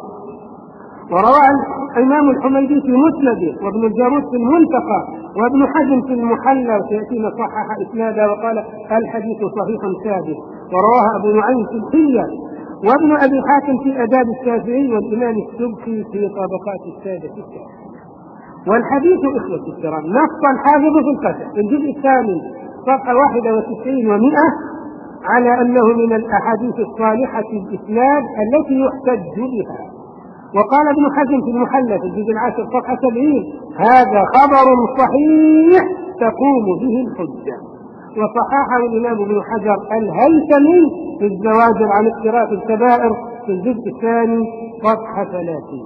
ورواها الإمام الحميدي في مسنده، وابن الجارود في المنتقى، وابن حزم في المحلى، وسيأتينا صحح إسنادا وقال الحديث صحيح ثابت، ورواها أبو نعيم في الحلية، وابن أبي حاتم في آداب الشافعي، والإمام السبكي في طبقات السادة الشافعي. والحديث إخوة الكرام نص الحافظ في الفتح في الجزء الثاني صفحة واحدة وتسعين ومئة على أنه من الأحاديث الصالحة الإسناد التي يحتج بها. وقال ابن حزم في المحلى في الجزء العاشر صفحة سبعين هذا خبر صحيح تقوم به الحجة. وصححه الإمام ابن حجر الهيثمي في الزواجر عن اقتراف الكبائر في الجزء الثاني صفحة ثلاثين.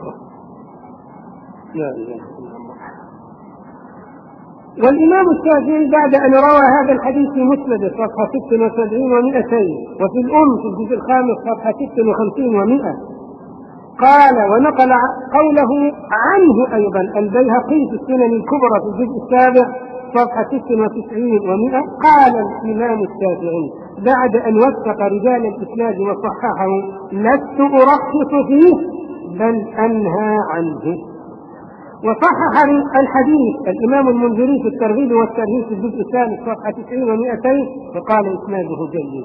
لا إله إلا الله. والإمام الشافعي بعد أن روى هذا الحديث في مسند صفحة ست وسبعين ومئتين، وفي الأم في الجزء الخامس صفحة ست وخمسين ومئة، قال ونقل قوله عنه أيضا البيهقي في السنن الكبرى في الجزء السابع صفحة ست وتسعين ومئة، قال الإمام الشافعي بعد أن وثق رجال الإسناد وصححه لست أرخص فيه بل أنهى عنه. وصحح الحديث الإمام المنذري في الترغيب والترهيب في الجزء الثالث صفحة تسعين ومئتين فقال إسناده جيد.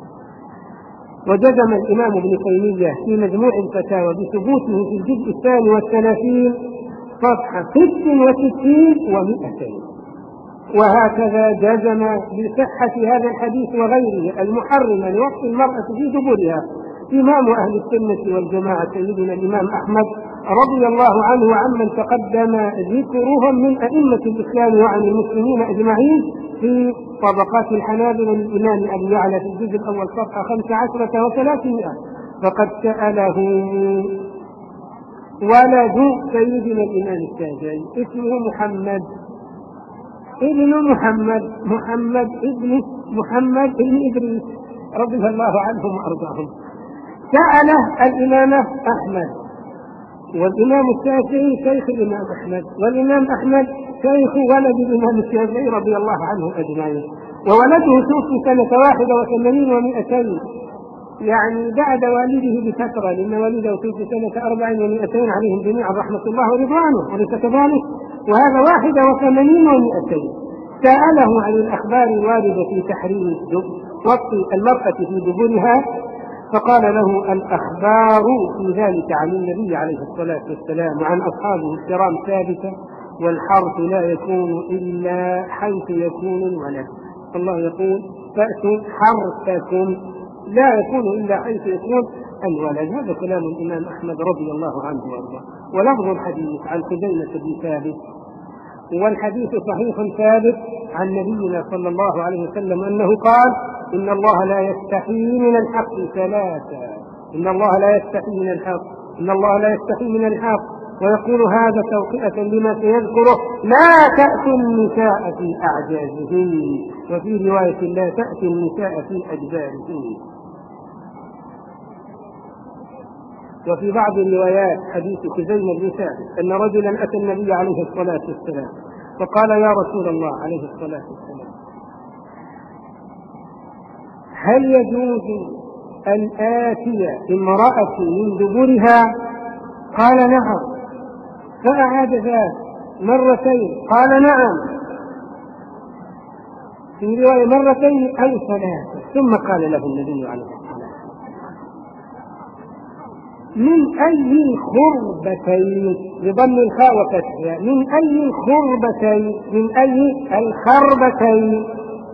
وجزم الإمام ابن تيمية في مجموع الفتاوى بثبوته في الجزء الثاني والثلاثين صفحة ست وستين ومئتين. وهكذا جزم بصحة هذا الحديث وغيره المحرم لوقت المرأة في دبرها إمام أهل السنة والجماعة سيدنا الإمام أحمد رضي الله عنه وعمن تقدم ذكرهم من أئمة الإسلام وعن المسلمين أجمعين في طبقات الحنابلة للإمام أبي يعلى في الجزء الأول صفحة خمس عشرة وثلاثمائة. فقد سأله ولد سيدنا الإمام الشافعي اسمه محمد ابن محمد محمد ابن محمد ابن إدريس رضي الله عنهم وأرضاهم، سأله الإمام أحمد، والإمام الشافعي شيخ الإمام أحمد، والإمام أحمد شيخ ولد الإمام الشافعي رضي الله عنه أجمعين. وولده توفي سنة واحدة وثمانين ومئتين، يعني بعد والده بفترة، لأن والده توفي سنة أربع ومئتين عليهم جميعا رحمة الله ورضوانه، وليس كذلك؟ وهذا واحدة وثمانين ومئتين. سأله عن الأخبار الواردة في تحريم وطء المرأة في دبرها، فقال له الأخبار في ذلك عن النبي عليه الصلاة والسلام وعن أصحابه الكرام ثابتة، والحرث لا يكون إلا حيث يكون الولد. الله يقول فأتوا حرثكم، لا يكون إلا حيث يكون الولد. هذا كلام الإمام أحمد رضي الله عنه وارضاه. ولفظ الحديث عن خزيمة بن ثابت، والحديث صحيح ثابت عن نبينا صلى الله عليه وسلم أنه قال إن الله لا يستحي من الحق ثلاثة، إن الله لا يستحي من الحق إن الله لا يستحي من الحق ويقول هذا توقئة لما سيذكره لا تأتي النساء في أعجازهن، وفي رواية لا تأتي النساء في أجبارهن. وفي بعض الروايات حديث خزيمة بن ثابت أن رجلا أتى النبي عليه الصلاة والسلام فقال يا رسول الله عليه الصلاة والسلام هل يجوز أن آتي امرأتي من دبرها؟ قال نعم. فأعاد ذلك مرتين، قال نعم، في رواية مرتين أو ثلاثة. ثم قال له النبي عليه الصلاة والسلام: من أي الخربتين، بضم الخاء وفتحها، من أي الخربتين، من أي الخربتين،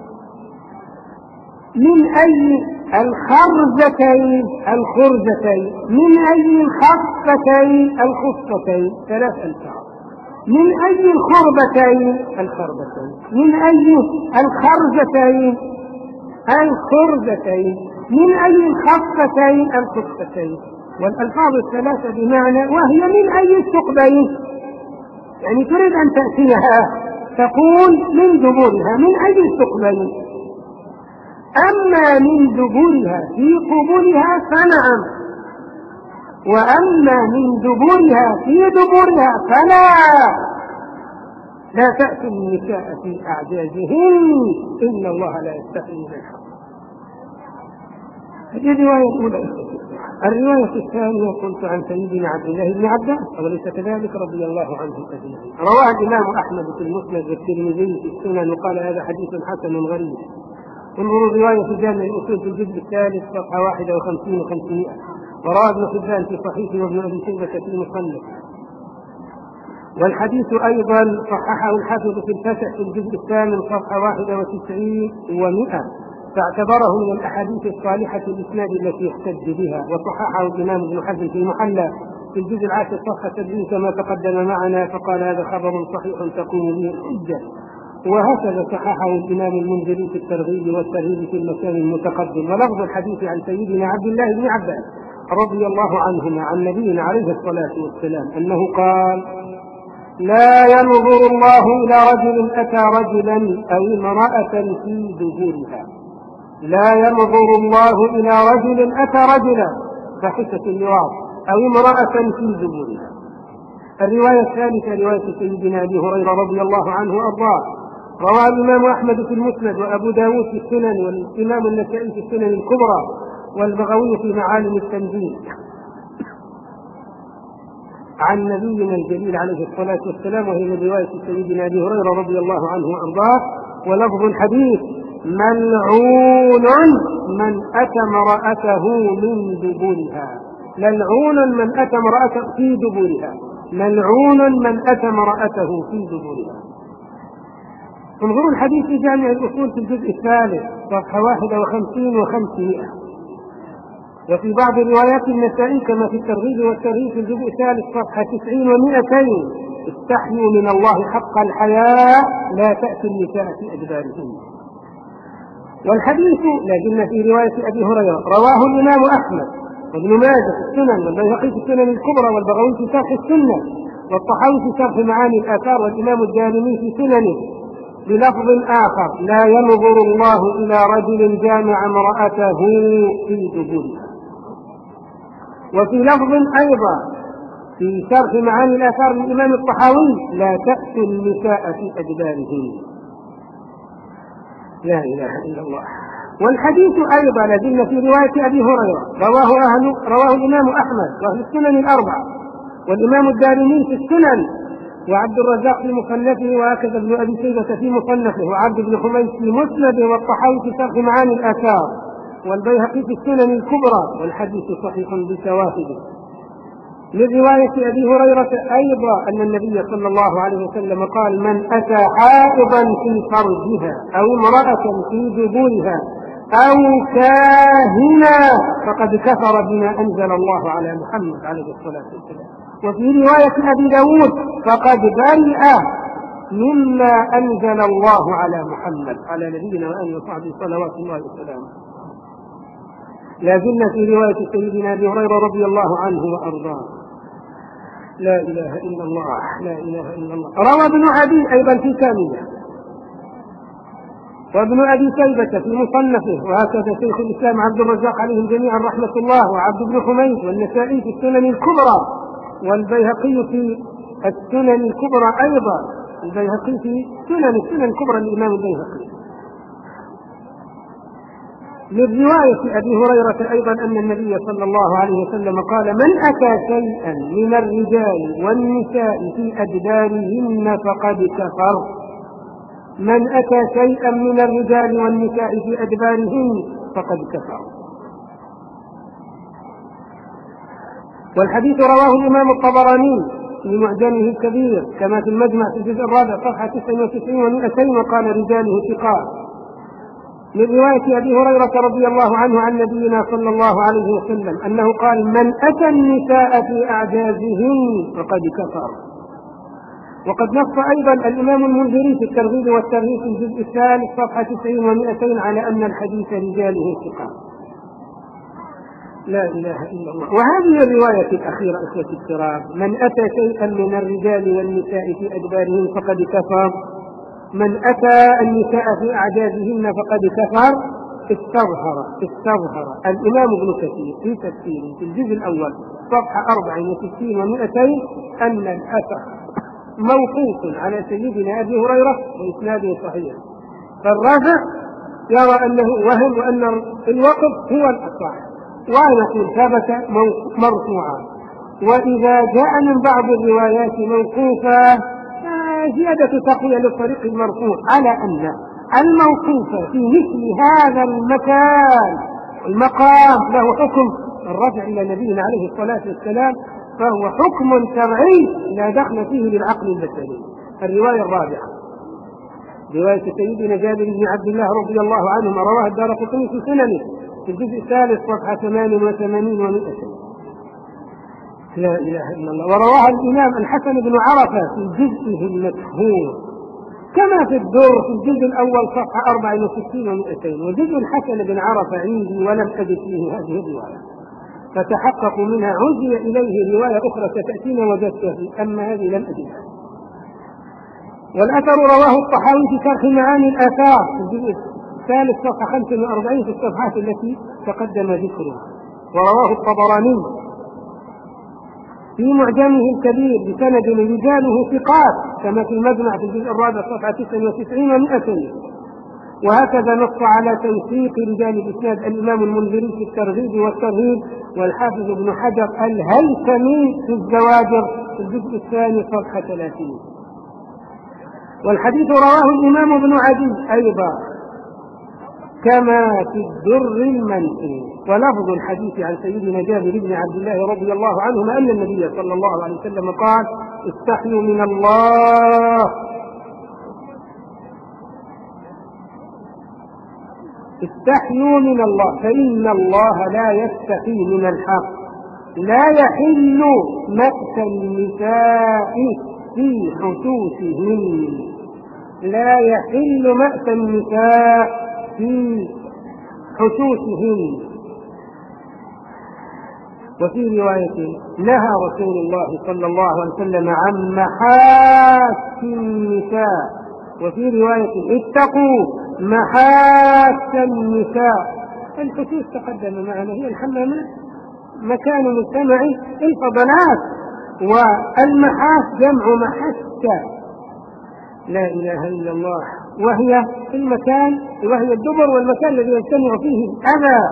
من أي الخرزتين، الخرزتين، من أي الخفتين، الخفتين، ثلاث ألفاظ. من أي الخربتين، الخربتين، من أي الخرزتين، الخرزتين، من أي الخفتين، الخفتين. والألفاظ الثلاثة بمعنى وهي من أي الثقبين، يعني تريد أن تأتيها تقول من دبرها، من أي الثقبين. أما من دبرها في قبولها فنعم، وأما من دبرها في دبرها فلا، لا تأتي النساء في أعجازهن إن الله لا يستحيي من الحق. هذه الرواية الأولى. الرواية الثانية قلت عن سيدنا عبد الله بن عباس وليس كذلك رضي الله عنه أجمعين. رواه الإمام أحمد في المسند والترمذي في السنن وقال هذا حديث حسن غريب. انظروا الرواية في جامع الأصول في الجزء الثالث صفحة واحدة وخمسين وخمسمائة. وروى ابن حبان في صحيحه وابن أبي شيبة في المصنف. والحديث أيضا صححه الحافظ في الفتح في الجزء الثامن صفحة واحدة وتسعين ومئة، فاعتبره من الأحاديث الصالحة الإسناد التي يحتج بها. وصححه الإمام ابن حزم في المحلى في الجزء العاشر صفحة سبعين كما تقدم معنا، فقال هذا خبر صحيح تقوم به الحجة. وهكذا صححه الإمام المنذري في الترغيب والترهيب في المكان المتقدم. ولفظ الحديث عن سيدنا عبد الله بن عباس رضي الله عنهما عن نبينا عليه الصلاة والسلام أنه قال: لا ينظر الله إلى رجل أتى رجلا أو امرأة في دبرها. لا ينظر الله إلى رجل أتى رجلا فحشة اللواط أو امرأة في دبرها. الرواية الثالثة رواية سيدنا أبي هريرة رضي الله عنه وأرضاه، رواه الإمام أحمد في المسند وأبو داود في السنن والإمام النسائي في السنن الكبرى والبغوي في معالم التنزيل عن نبينا الجليل عليه الصلاة والسلام، وهي من رواية سيدنا أبي هريرة رضي الله عنه وأرضاه. ولفظ الحديث: ملعون من أتى امرأته من دبرها. ملعون من أتى امرأته في دبرها. ملعون من أتى امرأته في دبرها. انظروا الحديث في جامع الأصول في الجزء الثالث صفحة واحدة وخمسين وخمسمائة. وفي بعض روايات النسائي كما في الترغيب والترهيب في الجزء الثالث صفحة تسعين ومئتين: استحيوا من الله حق الحياء لا تأتي النساء في أدبارهن. والحديث لازلنا في رواية أبي هريرة رواه الإمام أحمد وابن ماجه في السنن والبيهقي في السنن الكبرى والبغوي في شرح السنة والطحاوي في شرح معاني الآثار والإمام الدارمي في سننه بلفظ آخر: لا ينظر الله إلى رجل جامع امرأته في دبرها. وفي لفظ أيضا في شرح معاني الآثار للإمام الطحاوي: لا تأتي النساء في أدبارهن. لا إله إلا الله. والحديث أيضا لازلنا في رواية أبي هريرة رواه أهل رواه الإمام أحمد وأهل السنن الأربعة والإمام الدارمي في السنن وعبد الرزاق في مصنفه وهكذا ابن أبي شيبة في مصنفه وعبد بن حميد في مسنده والطحاوي في شرح معاني الآثار والبيهقي في السنن الكبرى. والحديث صحيح بشواهده. من رواية أبي هريرة أيضا أن النبي صلى الله عليه وسلم قال: من أتى حائضا في فرجها أو امرأة في دبرها أو كاهنا فقد كفر بما أنزل الله على محمد عليه الصلاة والسلام. وفي رواية أبي داود: فقد برئ مما أنزل الله على محمد على نبينا وآله وصحبه صلوات الله وسلامه. لازلنا في رواية سيدنا أبي هريرة رضي الله عنه وأرضاه. لا إله إلا الله. لا إله إلا الله. روى ابن عدي أيضا في كامله وابن أبي شيبة في مصنفه وهكذا شيخ الإسلام عبد الرزاق عليهم جميعا رحمة الله وعبد بن حميد والنسائي في السنن الكبرى والبيهقي في السنن الكبرى أيضا. البيهقي في سنن السنن الكبرى للإمام البيهقي. للرواية أبي هريرة أيضا أن النبي صلى الله عليه وسلم قال: من أتى شيئا من الرجال والنساء في أدبارهن فقد كفر. من أتى شيئا من الرجال والنساء في أدبارهن فقد كفر. والحديث رواه الإمام الطبراني في معجمه الكبير كما في المجمع في الجزء الرابع صفحة تسعة وتسعين ومئتين، وقال: رجاله ثقات. من رواية أبي هريرة رضي الله عنه عن نبينا صلى الله عليه وسلم أنه قال: من أتى النساء في أعجازهن فقد كفر. وقد نص أيضا الإمام المنذري في الترغيب والترهيب في الجزء الثالث صفحة تسعين ومئتين على أن الحديث رجاله ثقات. لا إله إلا الله. وهذه الرواية الأخيرة إخوتي الكرام: من أتى شيئا من الرجال والنساء في أدبارهن فقد كفر، من أتى النساء في أعجازهن فقد كفر، استظهر استظهر الإمام ابن كثير في تفسيره في الجزء الأول صفحة أربع وستين ومئتين أن الأثر موقوف على سيدنا أبي هريرة وإسناده صحيح، فالرافع يرى أنه وهم وأن الوقف هو الأصح، ونقول ثبت مرفوعا. وإذا جاء من بعض الروايات موقوفة زيادة تقوية للطريق المرفوع على أن الموقوف في مثل هذا المكان المقام له حكم الرجع إلى نبينا عليه الصلاة والسلام، فهو حكم شرعي لا دخل فيه للعقل البشري. الرواية الرابعة رواية سيدنا جابر بن عبد الله رضي الله عنهما رواه الدارقطني في سننه في الجزء الثالث صفحة ثمان وثمانين ومئتين. لا إله إلا الله. ورواها الإمام الحسن بن عرفة في جزءه المشهور كما في الدور في الجزء الأول صفحة أربع وستين ومئتين. وجزء الحسن بن عرفة عندي ولم أجد فيه هذه الرواية، فتحققوا منها. عزي إليه رواية أخرى ستأتينا وجدتها، أما هذه لم أجدها. والأثر رواه الطحاوي في شرح معاني الآثار في الجزء الثالث صفحة خمسة وأربعين في الصفحات التي تقدم ذكرها. ورواه الطبراني في معجمه الكبير بسند رجاله ثقات كما في المجمع في الجزء الرابع صفحة تسعة وتسعين ومئتين. وهكذا نص على توثيق رجال الإسناد الإمام المنذري في الترغيب والترهيب، والحافظ ابن حجر الهيثمي في الزواجر في الجزء الثاني صفحة ثلاثين. والحديث رواه الإمام ابن عدي أيضا كما في الدر المنثور. ولفظ الحديث عن سيدنا جابر بن عبد الله رضي الله عنهما أن النبي صلى الله عليه وسلم قال: استحيوا من الله استحيوا من الله فإن الله لا يستحي من الحق. لا يحل مأس النساء في حسوسهن لا يحل مأس النساء في حسوسهن. وفي رواية: نهى رسول الله صلى الله عليه وسلم عن محاس النساء. وفي رواية: اتقوا محاس النساء. الحسوس تقدم معنا هي الحمامات، مكان مجتمع الفضلات، والمحاس جمع محسة. لا إله إلا الله. وهي المكان وهي الدبر والمكان الذي يجتمع فيه الأذى.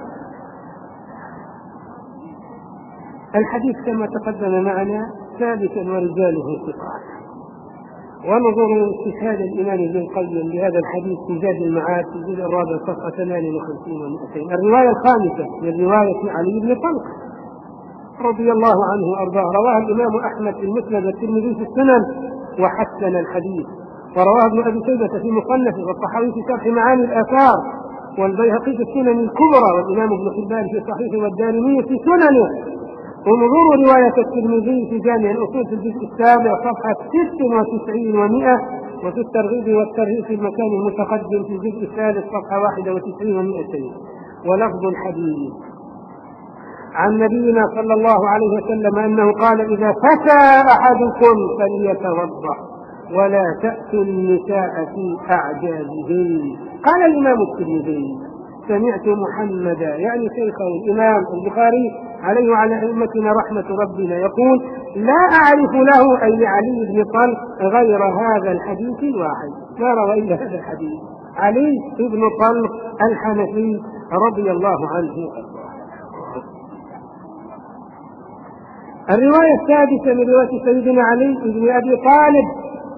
الحديث كما تقدم معنا ثابت ورجاله ثقات. ونظر استشهاد الإمام ابن القيم بهذا الحديث في زاد المعاد في الجزء الرابع صفحة ثمان وخمسين ومئتين. الرواية الخامسة من رواية علي بن طلق رضي الله عنه وأرضاه، رواها الإمام أحمد في المسند والترمذي في السنن وحسن الحديث. ورواه ابن أبي شيبة في مصنفه، والطحاوي في شرح معاني الآثار، والبيهقي في السنن الكبرى، والإمام ابن حبان في صحيحه، والدارمي في سننه. ونظور رواية الترمذي في جامع الأصول في الجزء السابع صفحة ست وتسعين ومئة، وفي الترغيب والترهيب في المكان المتقدم في الجزء الثالث صفحة واحدة وتسعين ومئتين. ولفظ الحديث عن نبينا صلى الله عليه وسلم أنه قال: إذا فتى أحدكم فليتوضأ ولا تأتوا النساء في أعجازهن. قال الإمام الترمذي: سمعت محمدا يعني شيخه الإمام البخاري عليه وعلى أئمتنا رحمة ربنا يقول: لا أعرف له أي علي بن طلق غير هذا الحديث الواحد. ما روى إلا هذا الحديث. علي بن طلق الحنفي رضي الله عنه. الرواية السادسة من رواية سيدنا علي بن أبي طالب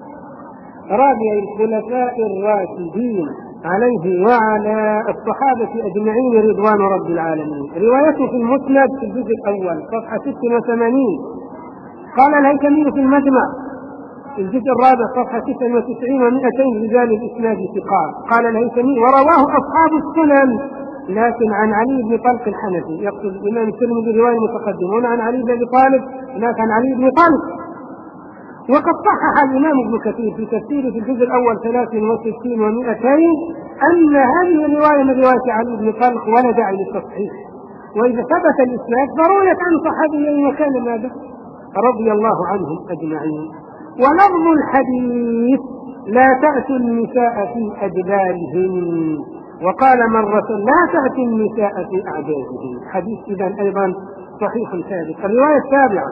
رابع الخلفاء الراشدين عليه وعلى الصحابة أجمعين رضوان رب العالمين. روايته في المسند في الجزء الأول صفحة ست وثمانين. قال الهيثمي في المجمع في الجزء الرابع صفحة ست وتسعين ومئتين رجال الإسناد ثقات. قال الهيثمي ورواه أصحاب السنن لكن عن علي بن طلق الحنفي، يقصد الإمام الترمذي رواية متقدمون عن علي بن أبي طالب هناك عن علي بن طلق. وقد صحح الإمام ابن كثير في تفسيره في الجزء الأول ثلاث وستين ومئتين أن هذه الرواية من رواية علي بن طلق ولا داعي للتصحيح، وإذا ثبت الإسناد فرويت عن صحابيين وكان ماذا رضي الله عنهم أجمعين. ولفظ الحديث لا تأتوا النساء في أدبارهن، وقال مرة لا تأتوا النساء في أعجازهن. حديث إذن أيضا صحيح ثابت. الرواية السابعة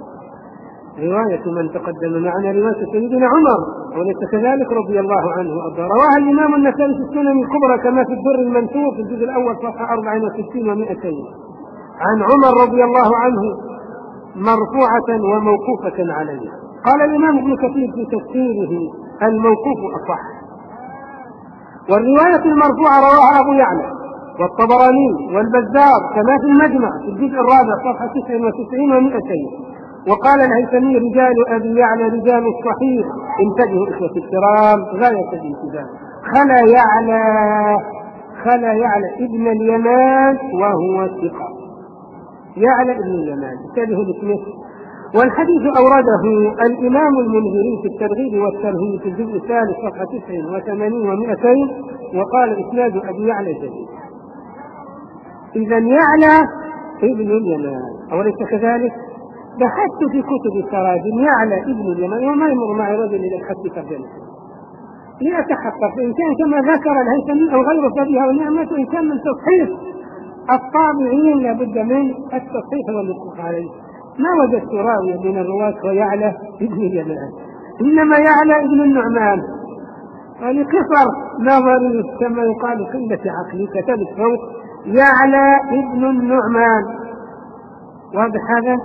رواية من تقدم معنا رواية سيدنا عمر وليس كذلك رضي الله عنه وأرضاه. رواها الإمام النسائي في السنن الكبرى كما في الدر المنثور في الجزء الأول صفحة أربع وستين ومئتين عن عمر رضي الله عنه مرفوعة وموقوفة عليه. قال الإمام ابن كثير في تفسيره الموقوف أصح. والرواية المرفوعة رواها أبو يعلى والطبراني والبزار كما في المجمع في الجزء الرابع صفحة تسع وتسعين ومئتين. وقال الهيثمي رجال أبي يعلى رجال الصحيح. انتبهوا إخوة الكرام غاية الانتباه. خلا يعلى خلا يعلى ابن اليمان وهو ثقة. يعلى ابن اليمان انتبهوا لاسمه. والحديث أورده الإمام المنذري في الترغيب والترهيب في الجزء الثالث صفحة تسع وثمانين ومئتين وقال إسناد أبي يعلى جديد. إذن يعلى ابن اليمان أوليس كذلك؟ بحثت في كتب التراجم يعلى ابن اليمان وما يمر معي رجل إلى الحث ترجمة لأتحقق إن كان كما ذكر الهيثمي أو غيره فبها ونعمة، إن كان من تصحيح الطابعين لابد من التصحيح والوقوف عليه. ما وجدت راويا من الرواة ويعلى ابن اليمان، إنما يعلى ابن النعمان. ولقصر نظري كما يقال قلة عقلي كتبت فوق يعلى ابن النعمان. واضح هذا؟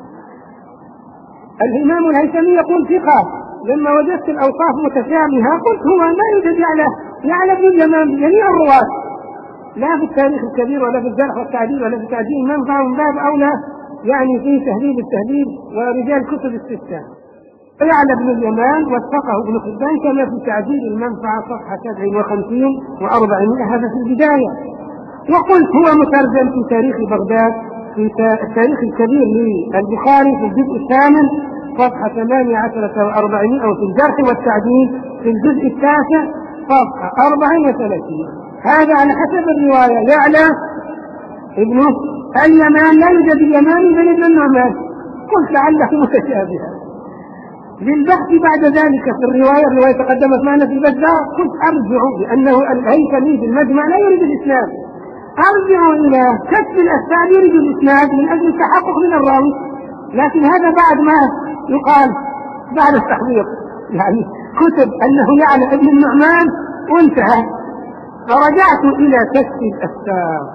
الإمام الهيثمي يقول ثقة. لما وجدت الأوصاف متشابهة قلت هو ما يوجد يعلى يعلى ابن اليمان جميع الرواة، لا في التاريخ الكبير ولا في الجرح والتعديل ولا في تعديل منفع من باب أولى يعني في تهذيب التهذيب ورجال كتب الستة. يعلى ابن اليمان وثقه ابن حبان كما في تعديل المنفعة صفحة سبع وخمسين وأربعمائة هذا في البداية. وقلت هو مترجم في تاريخ بغداد في التاريخ الكبير للبخاري في الجزء الثامن صفحة ثمانية عشرة وأربعمائة وفي الجرح والتعديل في الجزء التاسع صفحة أربعة وثلاثين. هذا على حسب الرواية يعلى ابن اليمان لا يوجد اليمان بل ابن النعمان. قلت لعله متشابها. للبحث بعد ذلك في الرواية الرواية تقدمت معنا في البزار قلت أرجع لأنه الهيثمي في المجمع لا يريد الإسلام، أرجع إلى كشف الأسباب يريد الإسناد من أجل التحقق من الراوي، لكن هذا بعد ما يقال بعد التحقيق يعني كتب أنه يعلى ابن النعمان وانتهى. فرجعت إلى كشف الأسباب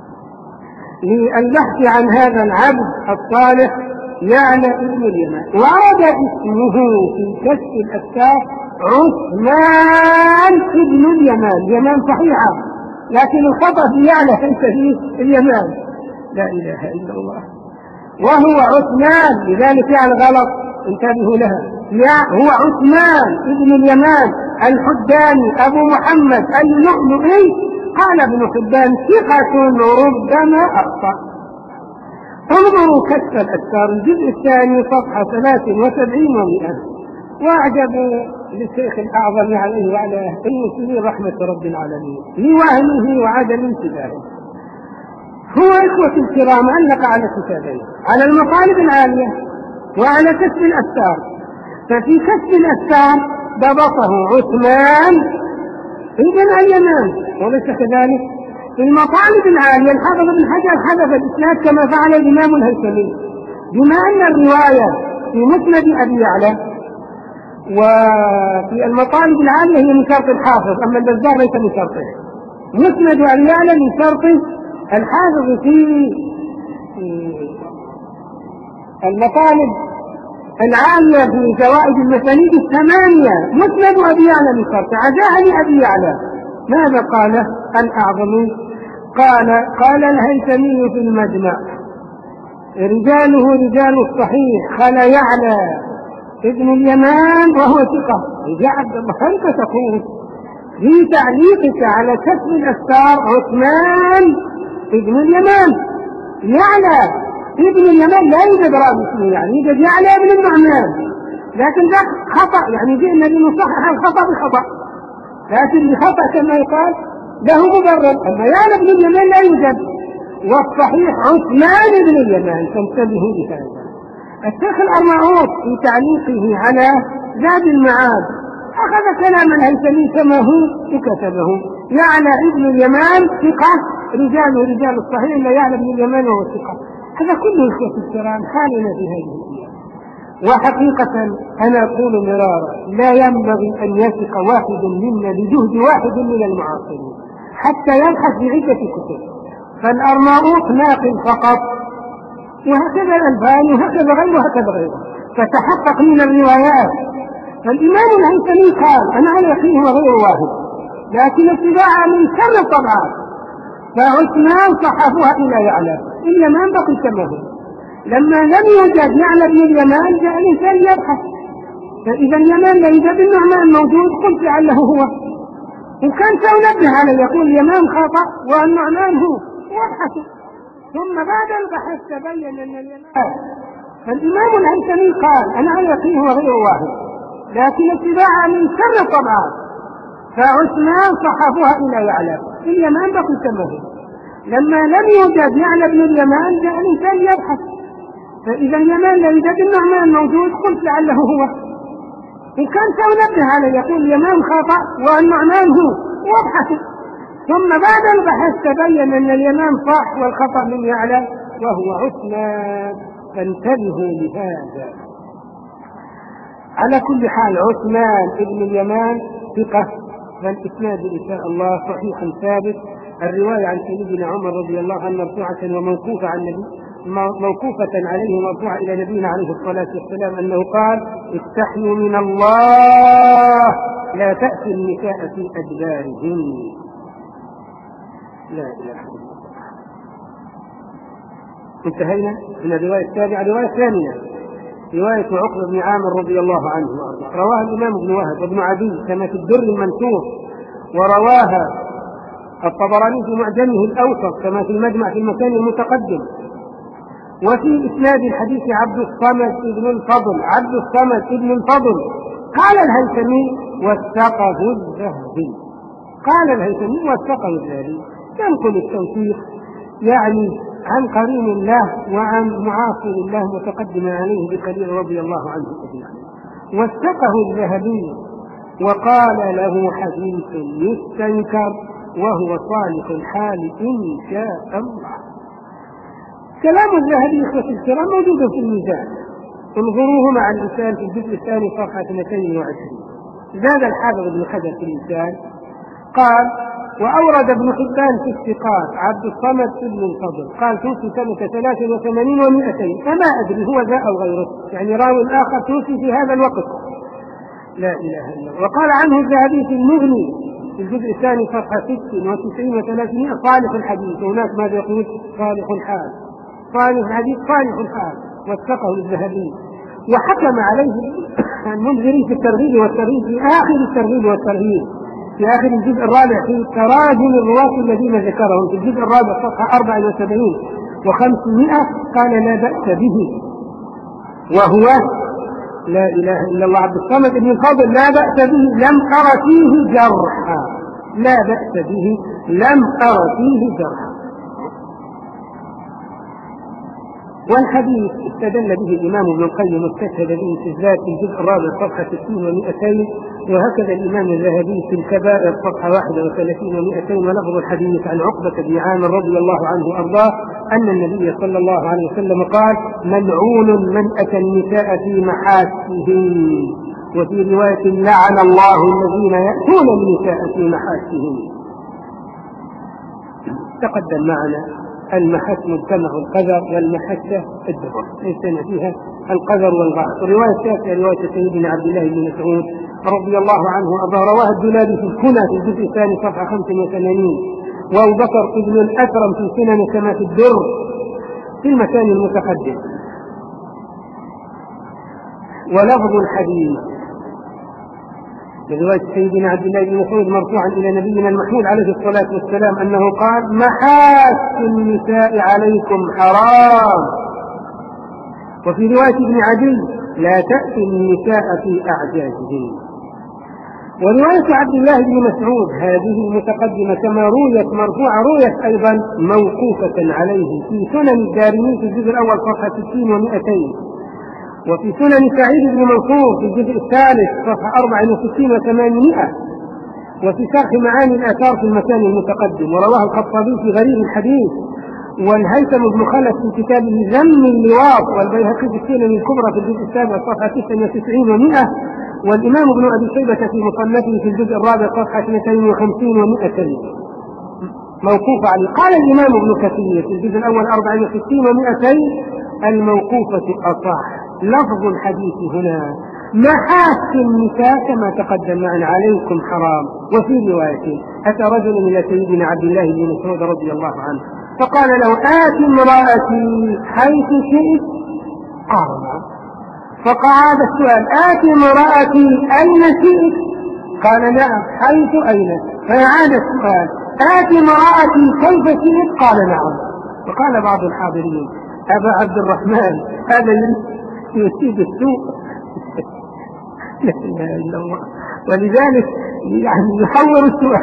للبحث عن هذا العبد الصالح يعلى ابن اليمان. ورد اسمه في كشف الأسباب عثمان ابن اليمان. اليمان صحيحة لكن الخطأ في يعلى ليس في اليمان. لا إله إلا الله. وهو عثمان لذلك يعني غلط انتبهوا لها. هو عثمان ابن اليمان الحداني أبو محمد اللؤلؤي. قال ابن حبان ثقة ربما أخطأ. انظروا كشف الأسرار الجزء الثاني صفحة ثلاث وسبعين ومئة. واعجب للشيخ الأعظم عليه وعلى المسلمين رحمة رب العالمين لوهمه وعدم انتباهه. هو إخوة الكرام علق على كتابين على المطالب العالية وعلى كشف الأسرار. ففي كشف الأسرار ضبطه عثمان ابن اليمان وليس كذلك. في المطالب العالية الحافظ بن حجر حذف الإسناد كما فعل الإمام الهيثمي، بما أن الرواية في مسند أبي يعلى وفي المطالب العالية هي من شرط الحافظ، أما البزار ليس من شرطه. مسند أبي يعلى من شرط الحافظ في المطالب العامة في زوائد المسانيد الثمانية. مسند أبي يعلى من شرط عزاء أبي يعلى. ماذا قال الأعظم؟ قال قال الهيثمي في المجمع رجاله رجال الصحيح خلا يعلى ابن اليمان وهو ثقة. يا عبد الله أنت تقول في تعليقك على كتب الأستار عثمان ابن اليمان يعلى ابن اليمان لا يوجد راوي اسمه يعني يوجد يعلى ابن النعمان، لكن ذا خطأ يعني جئنا لنصحح الخطأ بخطأ، لكن بخطأ كما يقال له مبرر. أما يعلى ابن اليمان لا يوجد، والصحيح عثمان ابن اليمان، فانتبهوا لهذا. الشيخ الأرناؤوط في تعليقه على زاد المعاد أخذ كلام الهيثمي كما هو وكتبه يعلى ابن اليمان ثقة رجال رجال الصحيح إلا يعلى ابن اليمان وهو ثقة. هذا كله إخوة الكرام حالنا في هذه الأيام. وحقيقة أنا أقول مرارا لا ينبغي أن يثق واحد منا بجهد واحد من المعاصرين حتى يبحث بعدة كتب، فالأرناؤوط ناقل فقط، وهكذا الألباني وهكذا غيره وهكذا غيره، فتحقق من الروايات. فالإمام الهيثمي قال أنا على يقين وغير واحد، لكن اتباعا من كم الطبعات، فعثمان صحفوها إلى يعلى اليمان بقي كما هو. لما لم يوجد يعلى بن اليمان جاء الإنسان يبحث، فإذا اليمان لا يوجد النعمان موجود قلت لعله هو، وكان سأنبه عليه يقول اليمان خطأ والنعمان هو وابحثوا، ثم بعد البحث تبين أن اليمان. فالإمام الهيثمي قال أنا على يقين وغير واحد، لكن اتباعا من شر الطبعات، فعثمان صحفوها إلى يعلى اليمان بقي كما هو. لما لم يوجد يعلى بن اليمان جاء الإنسان يبحث، فإذا اليمان لا يوجد النعمان موجود قلت لعله هو، وكان سأنبه عليه يقول اليمان خطأ والنعمان هو وابحثوا، ثم بعد البحث تبين أن اليمان صح والخطأ من يعلى وهو عثمان. فانتبهوا لهذا. على كل حال عثمان ابن اليمان ثقة، فالإسناد إن شاء الله صحيح ثابت. الرواية عن سيدنا عمر رضي الله عنه مرفوعة وموقوفة عن النبي موقوفة عليه مرفوعة إلى نبينا عليه الصلاة والسلام أنه قال استحيوا من الله لا تأتوا النساء في أدبارهن. لا إله إلا الله. انتهينا من الرواية السابعة. الرواية الثانية رواية عقبة بن عامر رضي الله عنه وأرضاه، رواها الإمام ابن وهب وابن عدي كما في الدر المنثور، ورواها الطبراني في معجمه الأوسط كما في المجمع في المكان المتقدم. وفي إسناد الحديث عبد الصمد ابن الفضل عبد الصمد ابن الفضل قال الهيثمي وثقه الذهبي. قال الهيثمي وثقه الذهبي، ينقل التوثيق يعني عن قرين الله وعن معاصر الله متقدم عليه بقليل رضي الله عنه أجمعين. وثقه الذهبي وقال له حديث يستنكر وهو صالح الحال إن شاء الله. كلام الذهبي إخوة الكرام موجود في الميزان، انظروه مع الإنسان في الجزء الثاني صفحة مئتين وعشرين. زاد الحافظ ابن حجر في الإنسان قال وأورد ابن حبان في الثقات عبد الصمد ابن الفضل قال توفي سنة ثلاث وثمانين ومئتين، فما أدري هو ذا أو غيره، يعني راوي الآخر توفي في هذا الوقت. لا إله إلا الله. وقال عنه الذهبي في المغني في الجزء الثاني صفحة ست وتسعين وثلاثمائة صالح الحديث، هناك ماذا يقول صالح الحال، صالح الحديث صالح الحال، واتقه الذهبي. وحكم عليه المنذري في الترغيب والترهيب في آخر الترغيب والترهيب في آخر الجزء الرابع في تراجم الرواة الذين ذكرهم في الجزء الرابع صفحة أربع وسبعين وخمسمائة قال لا بأس به، وهو لا إله إلا الله عبد الصمد بن الفضل لا بأس به لم أرى فيه جرحا، لا بأس به لم أرى فيه جرحا. والحديث استدل به الإمام ابن القيم واستشهد به في الذات في الجزء الرابع صفحة ستين ومئتين، وهكذا الإمام الذهبي في الكبائر صفحة واحد وثلاثين ومئتين. ولفظ الحديث عن عقبة بن عامر رضي الله عنه وأرضاه أن النبي صلى الله عليه وسلم قال ملعون من أتى النساء في محاسنهن، وفي رواية لعن الله الذين يأتون النساء في محاسنهن. تقدم معنا المحس مجتمع القذر والمحسة الدبر، ليس فيها القذر والغائط. الرواية الثالثة رواية سيدنا عبد الله بن مسعود رضي الله عنه وأرضاه، رواه الدولابي في الكنى في الجزء الثاني صفحة خمسة وثمانين، وأبو بكر ابن الأكرم في سنن كما في الدر في المكان المتقدم. ولفظ الحديث برواية سيدنا عبد الله بن مسعود مرفوعا إلى نبينا المحمود عليه الصلاة والسلام أنه قال: محاسن النساء عليكم حرام. وفي رواية ابن عدي: لا تأتي النساء في أعجازهن. ورواية عبد الله بن مسعود هذه المتقدمة كما رويت مرفوعة رويت أيضا موقوفة عليه في سنن الدارمي في الجزء الأول صفحة ستين ومئتين، وفي سنن سعيد بن منصور في الجزء الثالث صفحة أربع وستين وثمانمائة، وفي شرح معاني الآثار في المكان المتقدم. ورواه الخطابي في غريب الحديث، والهيثم بن خلف في كتابه ذم اللواط، والبيهقي في السنن الكبرى في الجزء السابع صفحة تسعة وتسعين ومئة، والإمام ابن أبي شيبة في مصنفه في الجزء الرابع صفحة اثنتين وخمسين ومئتين موقوف عليه. قال الإمام ابن كثير في الجزء الأول أربع وستين ومئتين: الموقوفة أصح. لفظ الحديث هنا: محاسن النساء كما تقدم معنا عليكم حرام. وفي رواية: أتى رجل إلى سيدنا عبد الله بن مسعود رضي الله عنه فقال له: آت امرأتي حيث شئت. قال نعم. فقعد السؤال: آت امرأتي أين شئت؟ قال نعم. حيث أين؟ فعاد السؤال: آت امرأتي كيف شئت؟ قال نعم. فقال بعض الحاضرين: أبا عبد الرحمن، هذا يسيب السوء. لا إله إلا الله. ولذلك يعني يحور السؤال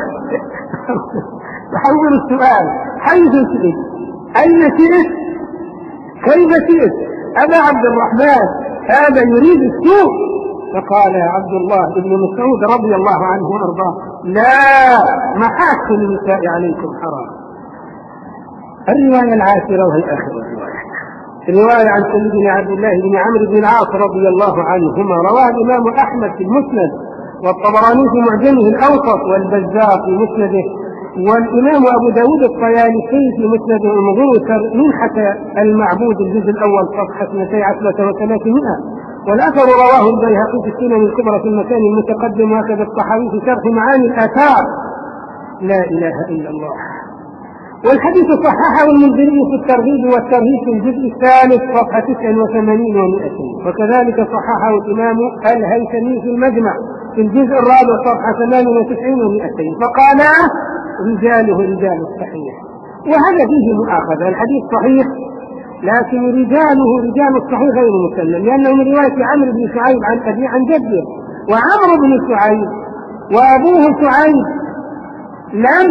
يحور السؤال: حيث شئت؟ أين شئت؟ كيف شئت؟ أبا عبد الرحمن، هذا يريد السوء. فقال عبد الله بن مسعود رضي الله عنه وأرضاه: لا، محاسن النساء عليكم حرام. الرواية العاشرة وهي آخر الرواية، رواية عن سيدنا عبد الله بن عمرو بن العاص رضي الله عنهما، رواه الإمام أحمد في المسند، والطبراني في معجمه الأوسط، والبزار في مسنده، والإمام أبو داود الطيالسي في مسنده المغوثر منحة المعبود الجزء الأول صفحة اثنتي عشرة وثلاثمائة. والأثر رواه البيهقي في السنن الكبرى في المكان المتقدم، وهكذا الطحاوي في شرح معاني الآثار. لا إله إلا الله. والحديث صححه المنذري في الترغيب والترهيب في الجزء الثالث صفحة تسعة وثمانين ومئتين، وكذلك صححه الإمام الهيثمي في المجمع في الجزء الرابع صفحة ثمان وتسعين ومئتين، فقال: رجاله رجال الصحيح. وهذا فيه مؤاخذة، الحديث صحيح لكن رجاله رجال الصحيح غير مسلم، لأنه من رواية عمرو بن شعيب عن أبيه عن جده، وعمرو بن شعيب وأبوه شعيب لم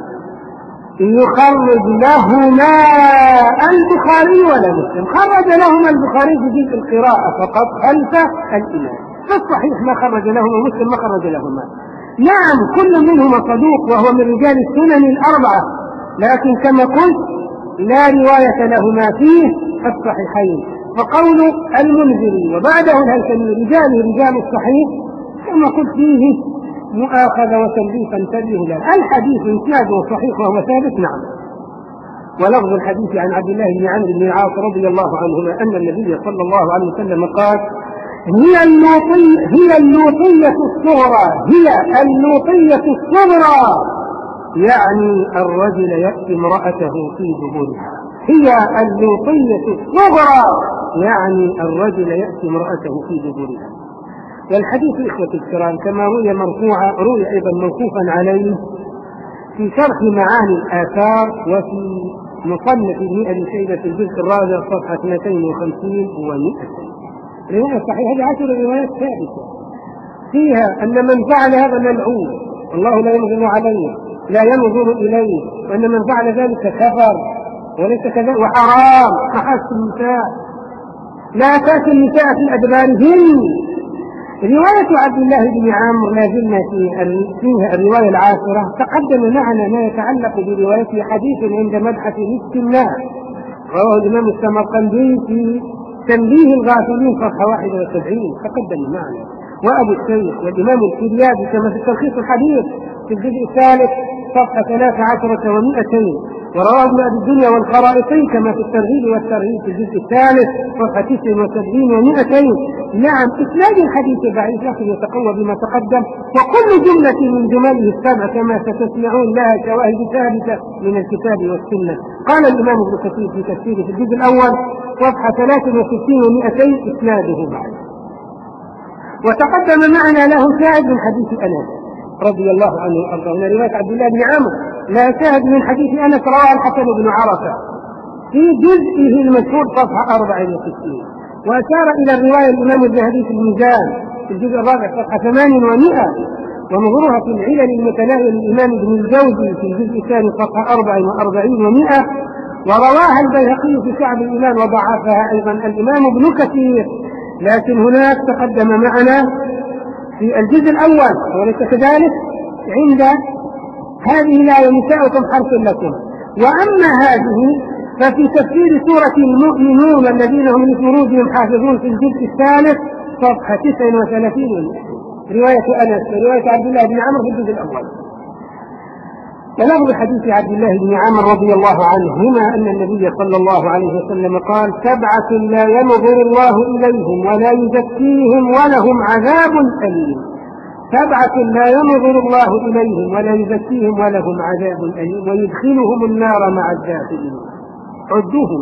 يخرج لهما البخاري ولا مسلم، خرج لهما البخاري في جزء القراءة فقط خلف الإمام، فالصحيح ما خرج لهما مسلم ما خرج لهما. نعم كل منهما صدوق وهو من رجال السنن الأربعة، لكن كما قلت لا رواية لهما فيه الصحيحين. فقول المنذري وبعده الهيثمي رجال رجال الصحيح كما قلت فيه مؤاخذة وتنبيه فانتبه له. الحديث إسناده صحيح وهو ثابت. نعم. ولفظ الحديث عن عبد الله بن عمرو بن العاص رضي الله عنهما أن النبي صلى الله عليه وسلم قال: هي اللوطية هي اللوطية الصغرى هي اللوطية الصغرى، يعني الرجل يأتي امرأته في دبرها. هي اللوطية الصغرى يعني الرجل يأتي امرأته في دبرها. والحديث إخوة الكرام كما روي مرفوعا روي أيضا موقوفا عليه في شرح معاني الآثار، وفي مصنف ابن أبي شيبة في الجزء الرابع صفحة اثنتين وخمسين ومئتين. رواية صحيحة هذه عشر روايات ثابتة فيها أن من فعل هذا ملعون، الله لا ينظر عليه لا ينظر إليه، وأن من فعل ذلك كفر وليس كذلك وحرام. محاسن النساء لا تأتي النساء في أدبارهن. رواية عبد الله بن عمرو لا زلنا فيها الرواية العاشرة. تقدم معنا ما يتعلق برواية حديث عند مبحث نصف الناس، رواه الإمام السمرقندي في تنبيه الغافلين صفحة واحد وسبعين، تقدم معنا. وأبو الشيخ والإمام الكريابي كما في تلخيص الحديث في الجزء الثالث صفحة ثلاث عشرة ومئتين، ورواه ابن أبي الدنيا والخرائطي كما في الترغيب والترهيب في الجزء الثالث صفحة تسع وسبعين ومئتين. نعم إسناد الحديث ضعيف لكن يتقوى بما تقدم، وكل جملة من جمله السبع كما ستسمعون لها شواهد ثابتة من الكتاب والسنة. قال الإمام ابن كثير في تفسيره في الجزء الأول صفحة ثلاث وستين ومئتين إسناده ضعيف. وتقدم معنا له شاهد من حديث أنس رضي الله عنه وارضاه من رواية عبد الله بن عمرو، لا شاهد من حديث أنس رواه الحسن بن عرفة في جزئه المشهور صفحة أربع وستين. وأشار إلى الرواية الإمام الذهبي في الميزان في الجزء الرابع صفحة ثمان ومئة، ومظهرها في العلل المتناهية للإمام ابن الجوزي في الجزء الثاني صفحة أربع وأربعين ومئة. ورواها البيهقي في شعب الإيمان وضعفها أيضا الإمام ابن كثير. لكن هناك تقدم معنا في الجزء الأول وليس كذلك عند هذه الآية نساؤكم حرث لكم. وأما هذه ففي تفسير سورة المؤمنون الذين هم لفروجهم حافظون في الجزء الثالث صفحة تسع وثلاثين رواية أنس ورواية عبد الله بن عمرو في الجزء الأول. ولفظ حديث عبد الله بن عمرو رضي الله عنهما أن النبي صلى الله عليه وسلم قال: سبعة لا ينظر الله إليهم ولا يزكيهم ولهم عذاب أليم. سبعة لا ينظر الله إليهم ولا يزكيهم ولهم عذاب أليم ويدخلهم النار مع الداخلين. عدوهم.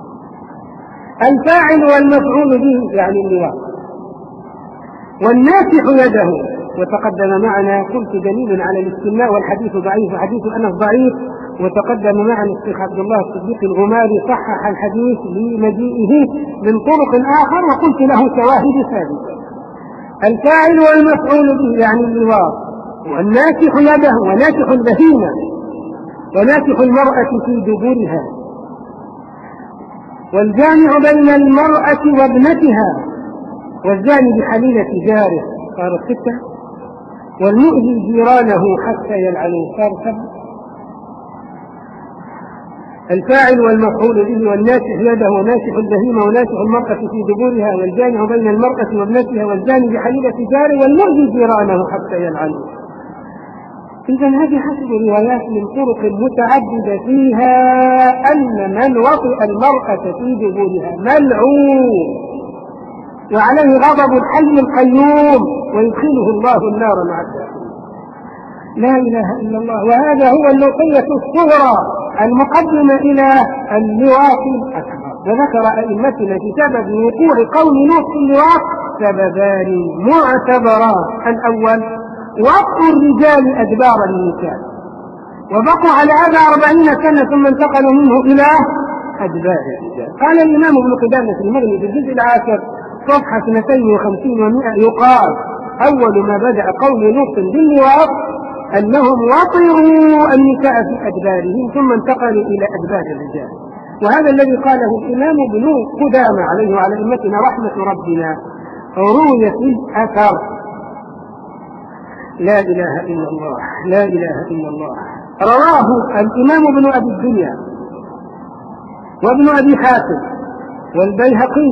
الفاعل والمفعول به يعني اللواء، والناسح يده. وتقدم معنا قلت دليل على الاستثناء والحديث ضعيف وحديث أنس ضعيف. وتقدم معنا الشيخ عبد الله الصديق الغماري صحح الحديث لمجيئه من طرق آخر وقلت له شواهد ثابتة. الفاعل والمفعول به يعني اللواء، والناسح يده وناسح البهيمة وناسح المرأة في دبرها، والجامع بين المرأة وابنتها، والزاني بحليلة جاره صارت ستة، والمؤذي جيرانه حتى يلعنوا صار سبع. الفاعل والمفعول به والناسح يده وناسح البهيمة وناسح المرأة في دبورها، والجامع بين المرأة وابنتها، والزاني بحليلة جاره، والمؤذي جيرانه حتى يلعنوا. إذا هذه حسب روايات من طرق متعددة فيها أن من وطئ المرأة في دبورها ملعون وعليه غضب الحي القيوم ويدخله الله النار مع الداخلين. لا إله إلا الله. وهذا هو اللوطية الصغرى المقدمة إلى اللواط الأكبر. وذكر أئمتنا في سبب وقوع قوم لوط في اللواط سببان معتبران: الأول وطء الرجال أدبار النساء، وبقوا على هذا أربعين سنة ثم انتقلوا منه إلى أدبار الرجال. قال الإمام ابن قدامة في المغني في الجزء العاشر صفحة اثنتين وخمسين ومئة يقال: أول ما بدأ قوم لوط باللواط أنهم وطئوا النساء في أدبارهم ثم انتقلوا إلى أدبار الرجال. وهذا الذي قاله الإمام ابن قدامة عليه وعلى أئمتنا رحمة ربنا روي في الأثر. لا إله إلا الله. لا إله إلا الله. رواه الإمام ابن أبي الدنيا وابن أبي حاتم والبيهقي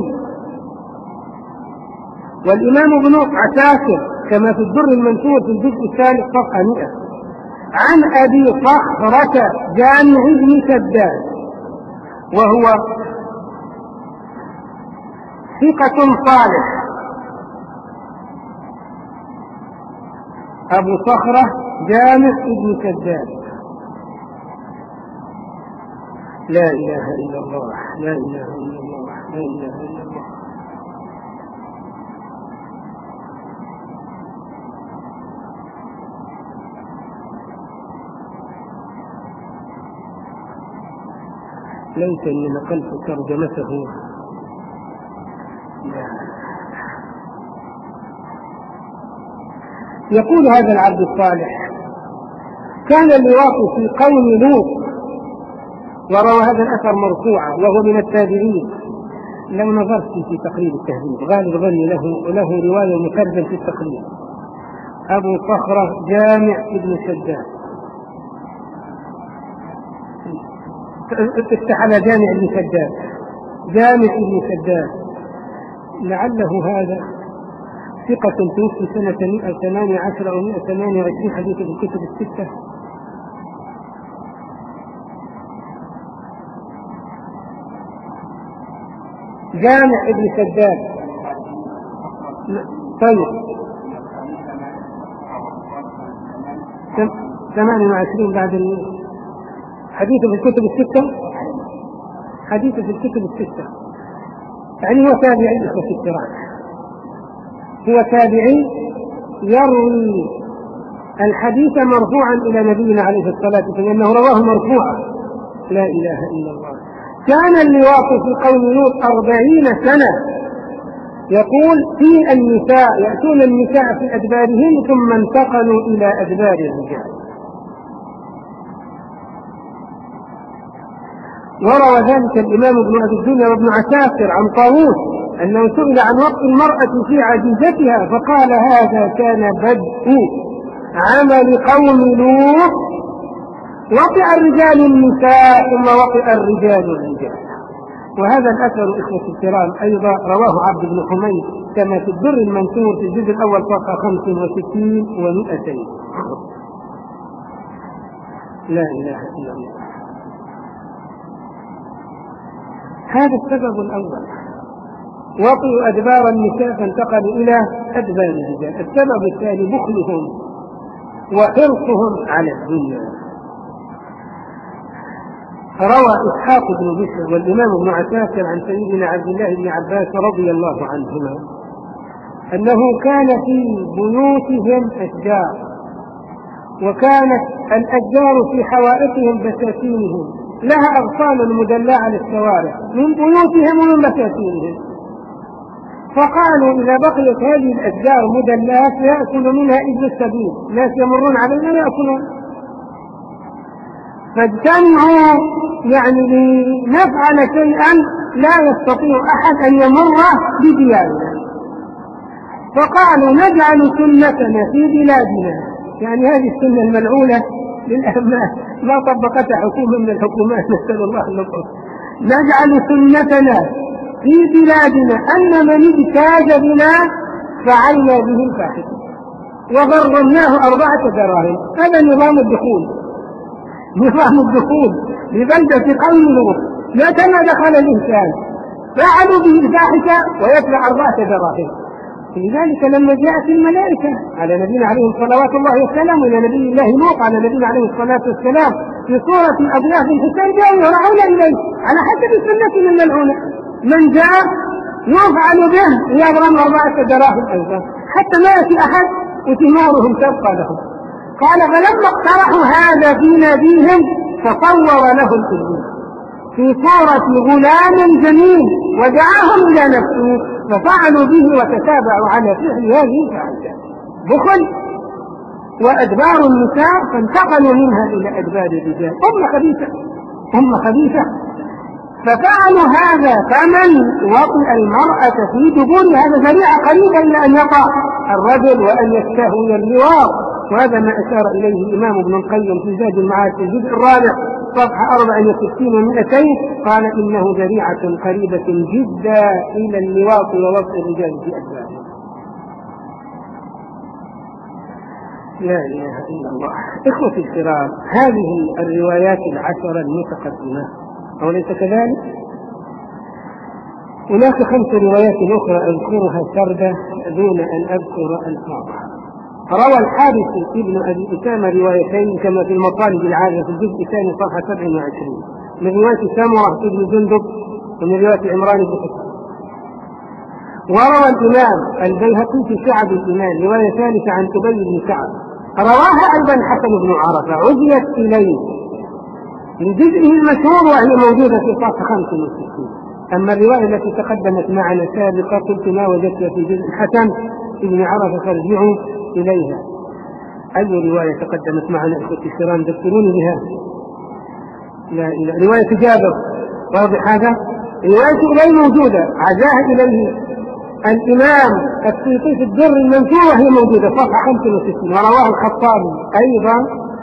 والإمام ابن عساكر كما في الدر المنثور في الجزء الثالث صفحة مئة عن أبي صخرة جامع بن شداد، وهو ثقة صالح. أبو صخرة جامع بن شداد. لا إله إلا الله. لا إله إلا الله. لا إله إلا الله. ليس أني نقلت ترجمته. يقول هذا العبد الصالح: كان اللواط في قوم لوط، وروى هذا الأثر مرفوعا وهو من التابعين. لو نظرت في تقريب التهذيب غالب ظني له له رواية مترجم في التقريب. أبو صخرة جامع ابن شداد، افتح على جامع ابن شداد، جامع ابن شداد، لعله هذا ثقة توفي سنة مئة وثمانية عشر أو مئة وثمانية وعشرين حديث في الكتب الستة. جامع ابن سداد. طيب ثمانية وعشرين بعد حديثه في الكتب الستة، حديثه في الكتب الستة، يعني هو تابعي في الكرام، هو تابعي يروي الحديث مرفوعا إلى نبينا عليه الصلاة والسلام لأنه رواه مرفوعا. لا إله إلا الله. كان اللواط في قوم لوط أربعين سنة، يقول في النساء يأتون النساء في أدبارهم ثم انتقلوا إلى أدبار الرجال. وروى ذلك الإمام ابن أبي الدنيا وابن عساكر عن طاووس أنه سئل عن وقت المرأة في عجيزتها فقال هذا كان بدء عمل قوم لوط، وطئ الرجال النساء ثم وطئ الرجال الرجال. وهذا الأثر إخوة الكرام أيضا رواه عبد بن حميد كما في الدر المنثور في الجزء الأول صفحة خمس وستين ومئتين. لا إله إلا الله. هذا السبب الأول، وطئوا أدبار النساء فانتقلوا إلى أدبار الرجال. السبب الثاني بخلهم وحرصهم على الدنيا. روى إسحاق بن بشر والإمام ابن عساكر عن سيدنا عبد الله بن عباس رضي الله عنهما أنه كان في بيوتهم أشجار، وكانت الأشجار في حوائطهم بساتينهم لها أغصان مدلعة على الشوارع من بيوتهم ومن بساتينهم، فقالوا إذا بقيت هذه الأشجار مدلعة يأكل منها ابن السبيل، ناس يمرون علينا يأكلون، فاجتمعوا يعني لنفعل شيئا لا يستطيع أحد أن يمر بديارنا، فقالوا نجعل سنتنا في بلادنا، يعني هذه السنة الملعونة للأهمال ما طبقتها حكومة من الحكومات نسأل الله اللطف، نجعل سنتنا في بلادنا أن من اجتاز بنا فعلنا به الفاحشة وغرمناه أربعة دراهم. هذا نظام الدخول، نظام الدخول لبلدة قوم لوط، متى ما دخل الإنسان فعلوا به الفاحشة ويدفع أربعة دراهم. لذلك لما جاءت الملائكة على نبينا عليه الصلاة الله والسلام إلى نبي الله لوط على نبينا عليه الصلاة والسلام في صورة أضياف الحسين جاءوا يرعون إليه على حسب سنتهم الملعونة، من جاء يفعل به يغرم أربعة دراهم أيضا حتى ما يأتي أحد وثمارهم تبقى لهم. قال فلما اقترحوا هذا في ناديهم تصور له الإبليس في صورة غلام جميل ودعاهم إلى نفسه ففعلوا به وتتابعوا على فعل هذه الفاحشة بخل وأدبار النساء فانتقلوا منها إلى أدبار الرجال. أم خبيثة أم خبيثة ففعلوا هذا، فمن وطئ المرأة في دبر هذا ذريعة قريبا إلى أن يقع الرجل وأن يستهوي اللواط. وهذا ما أشار إليه الإمام ابن القيم في زاد المعاد في الجزء الرابع صفحة أربع وستين ومئتين، قال إنه ذريعة قريبة جدا إلى اللواط ووطئ الرجال في أدبارهم. لا إله إلا الله. إخوتي الكرام، هذه الروايات العشرة المتقدمة أوليس كذلك؟ هناك خمس روايات أخرى أذكرها سردة دون أن أذكر الفاظها. روى الحارث ابن أبي أسامة روايتين كما في المطالب العالية في الجزء الثاني صفحة سبع وعشرين من رواية سامرة ابن جندب ومن رواية عمران بن حسين. وروى الإمام البيهقي في شعب الإيمان رواية ثالثة عن أبي بن كعب، رواها أيضا حسن بن عرفة عزيت إليه من جزئه المشهور وهي موجودة في صفحة خمس وستين. أما الرواية التي تقدمت معنا سابقا قلت ما وجدتها في جزء الحسن ابن عرفة فارجعوا إليها. أي رواية تقدمت معنا إخوتي الكرام ذكروني بها؟ لا إله. رواية جابر واضح هذا؟ رواية إليه موجودة عزاها إليه الإمام السيوطي في الدر المنثور وهي موجودة صفحة خمس وستين، ورواه الخطابي أيضا.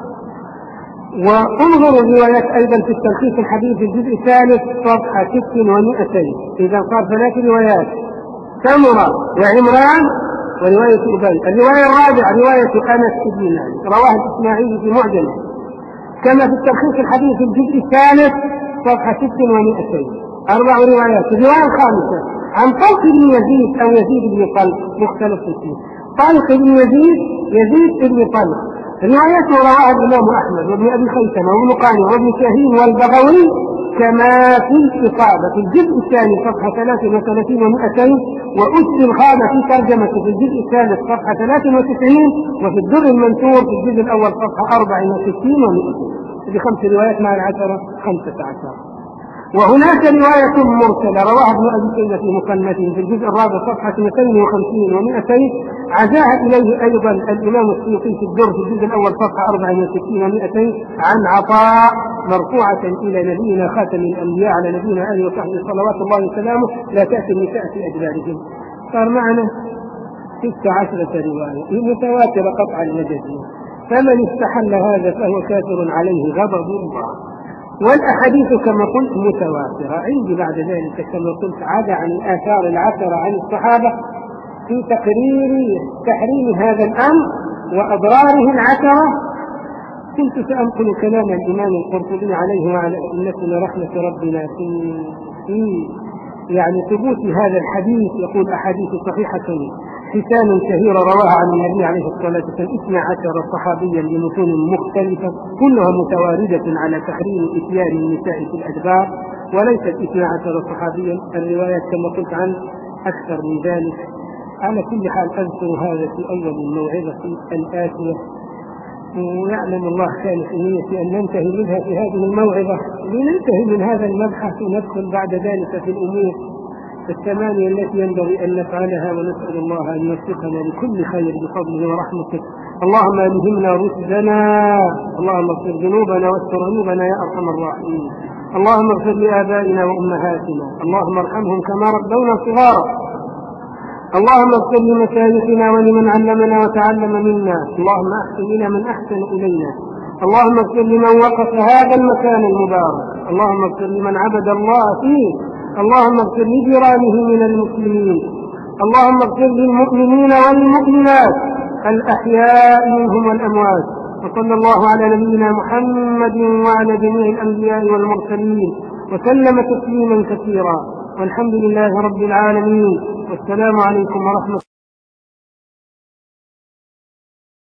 وانظروا الروايات أيضا في التلخيص الحديث الجزء الثالث صفحة ست ومئتين. إذا صار ثلاث روايات سمرة وعمران ورواية أبي. الرواية الرابعة رواية أنس بن مالك رواه الإسماعيلي في معجمه كما في التلخيص الحديث الجزء الثالث صفحة ست ومئتين. أربع روايات. الرواية الخامسة عن طلق بن يزيد أو يزيد بن طلق مختلف فيه. طلق بن يزيد يزيد بن طلق. روايته رواها الإمام أحمد وابن أبي خيثمة وابن قانع وابن شاهين والبغوي كما في الإصابة في الجزء الثاني صفحة ثلاث وثلاثين ومئتين، وأسر الخامة في ترجمة في الجزء الثالث صفحة ثلاث وتسعين، وفي الدر المنثور في الجزء الأول صفحة أربع وستين ومئتين. بخمس روايات مع العشرة خمسة عشر. وهناك رواية مرسلة رواها ابن أبي شيبة في مصنفه في الجزء الرابع صفحة اثنتين وخمسين ومئتين، عزاها إليه أيضا الإمام السيوطي في الدر في الجزء الأول صفحة أربع وستين ومئتين عن عطاء مرفوعة إلى نبينا خاتم الأنبياء على نبينا آله وصحبه صلوات الله وسلامه لا تأتي النساء في أدبارهم. صار معنا ست عشرة رواية متواترة قطعا المجازين، فمن استحل هذا فهو كافر عليه غضب الله. والأحاديث كما قلت متواترة. عندي بعد ذلك كما قلت عدا عن الآثار العشرة عن الصحابة في تقرير تحريم هذا الأمر وأضراره العشرة. كنت سأنقل كلام الإمام القرطبي عليه وعلى أئمتنا رحمة ربنا في في يعني ثبوت هذا الحديث. يقول أحاديث صحيحة حسان شهيرة رواها عن النبي عليه الصلاة والسلام اثنا عشر صحابيا بمتون مختلفة كلها متواردة على تحريم إتيان النساء في الأدبار، وليست اثنا عشر صحابيا. الروايات كما قلت عن أكثر من ذلك. على كل حال أذكر هذا في أول الموعظة الآتية، ويعلم الله كان في نيتي أن ننتهي منها في هذه الموعظة لننتهي من هذا المبحث وندخل بعد ذلك في الأمور الثمانية التي ينبغي أن نفعلها، ونسأل الله أن يوفقنا لكل خير بفضله ورحمته. اللهم ألهمنا رشدنا، اللهم اغفر ذنوبنا واستر عيوبنا يا أرحم الراحمين. اللهم اغفر لآبائنا وأمهاتنا، اللهم ارحمهم كما ربونا صغارا. اللهم اغفر لمشايخنا ولمن علمنا وتعلم منا، اللهم احسن إلى من أحسن إلينا. اللهم اغفر لمن وقف هذا المكان المبارك، اللهم اغفر لمن عبد الله فيه، اللهم اغفر لجيرانه من المسلمين، اللهم اغفر للمؤمنين والمؤمنات الأحياء منهم والأموات. وصلى الله على نبينا محمد وعلى جميع الأنبياء والمرسلين وسلم تسليما كثيرا، والحمد لله رب العالمين، والسلام عليكم ورحمة الله.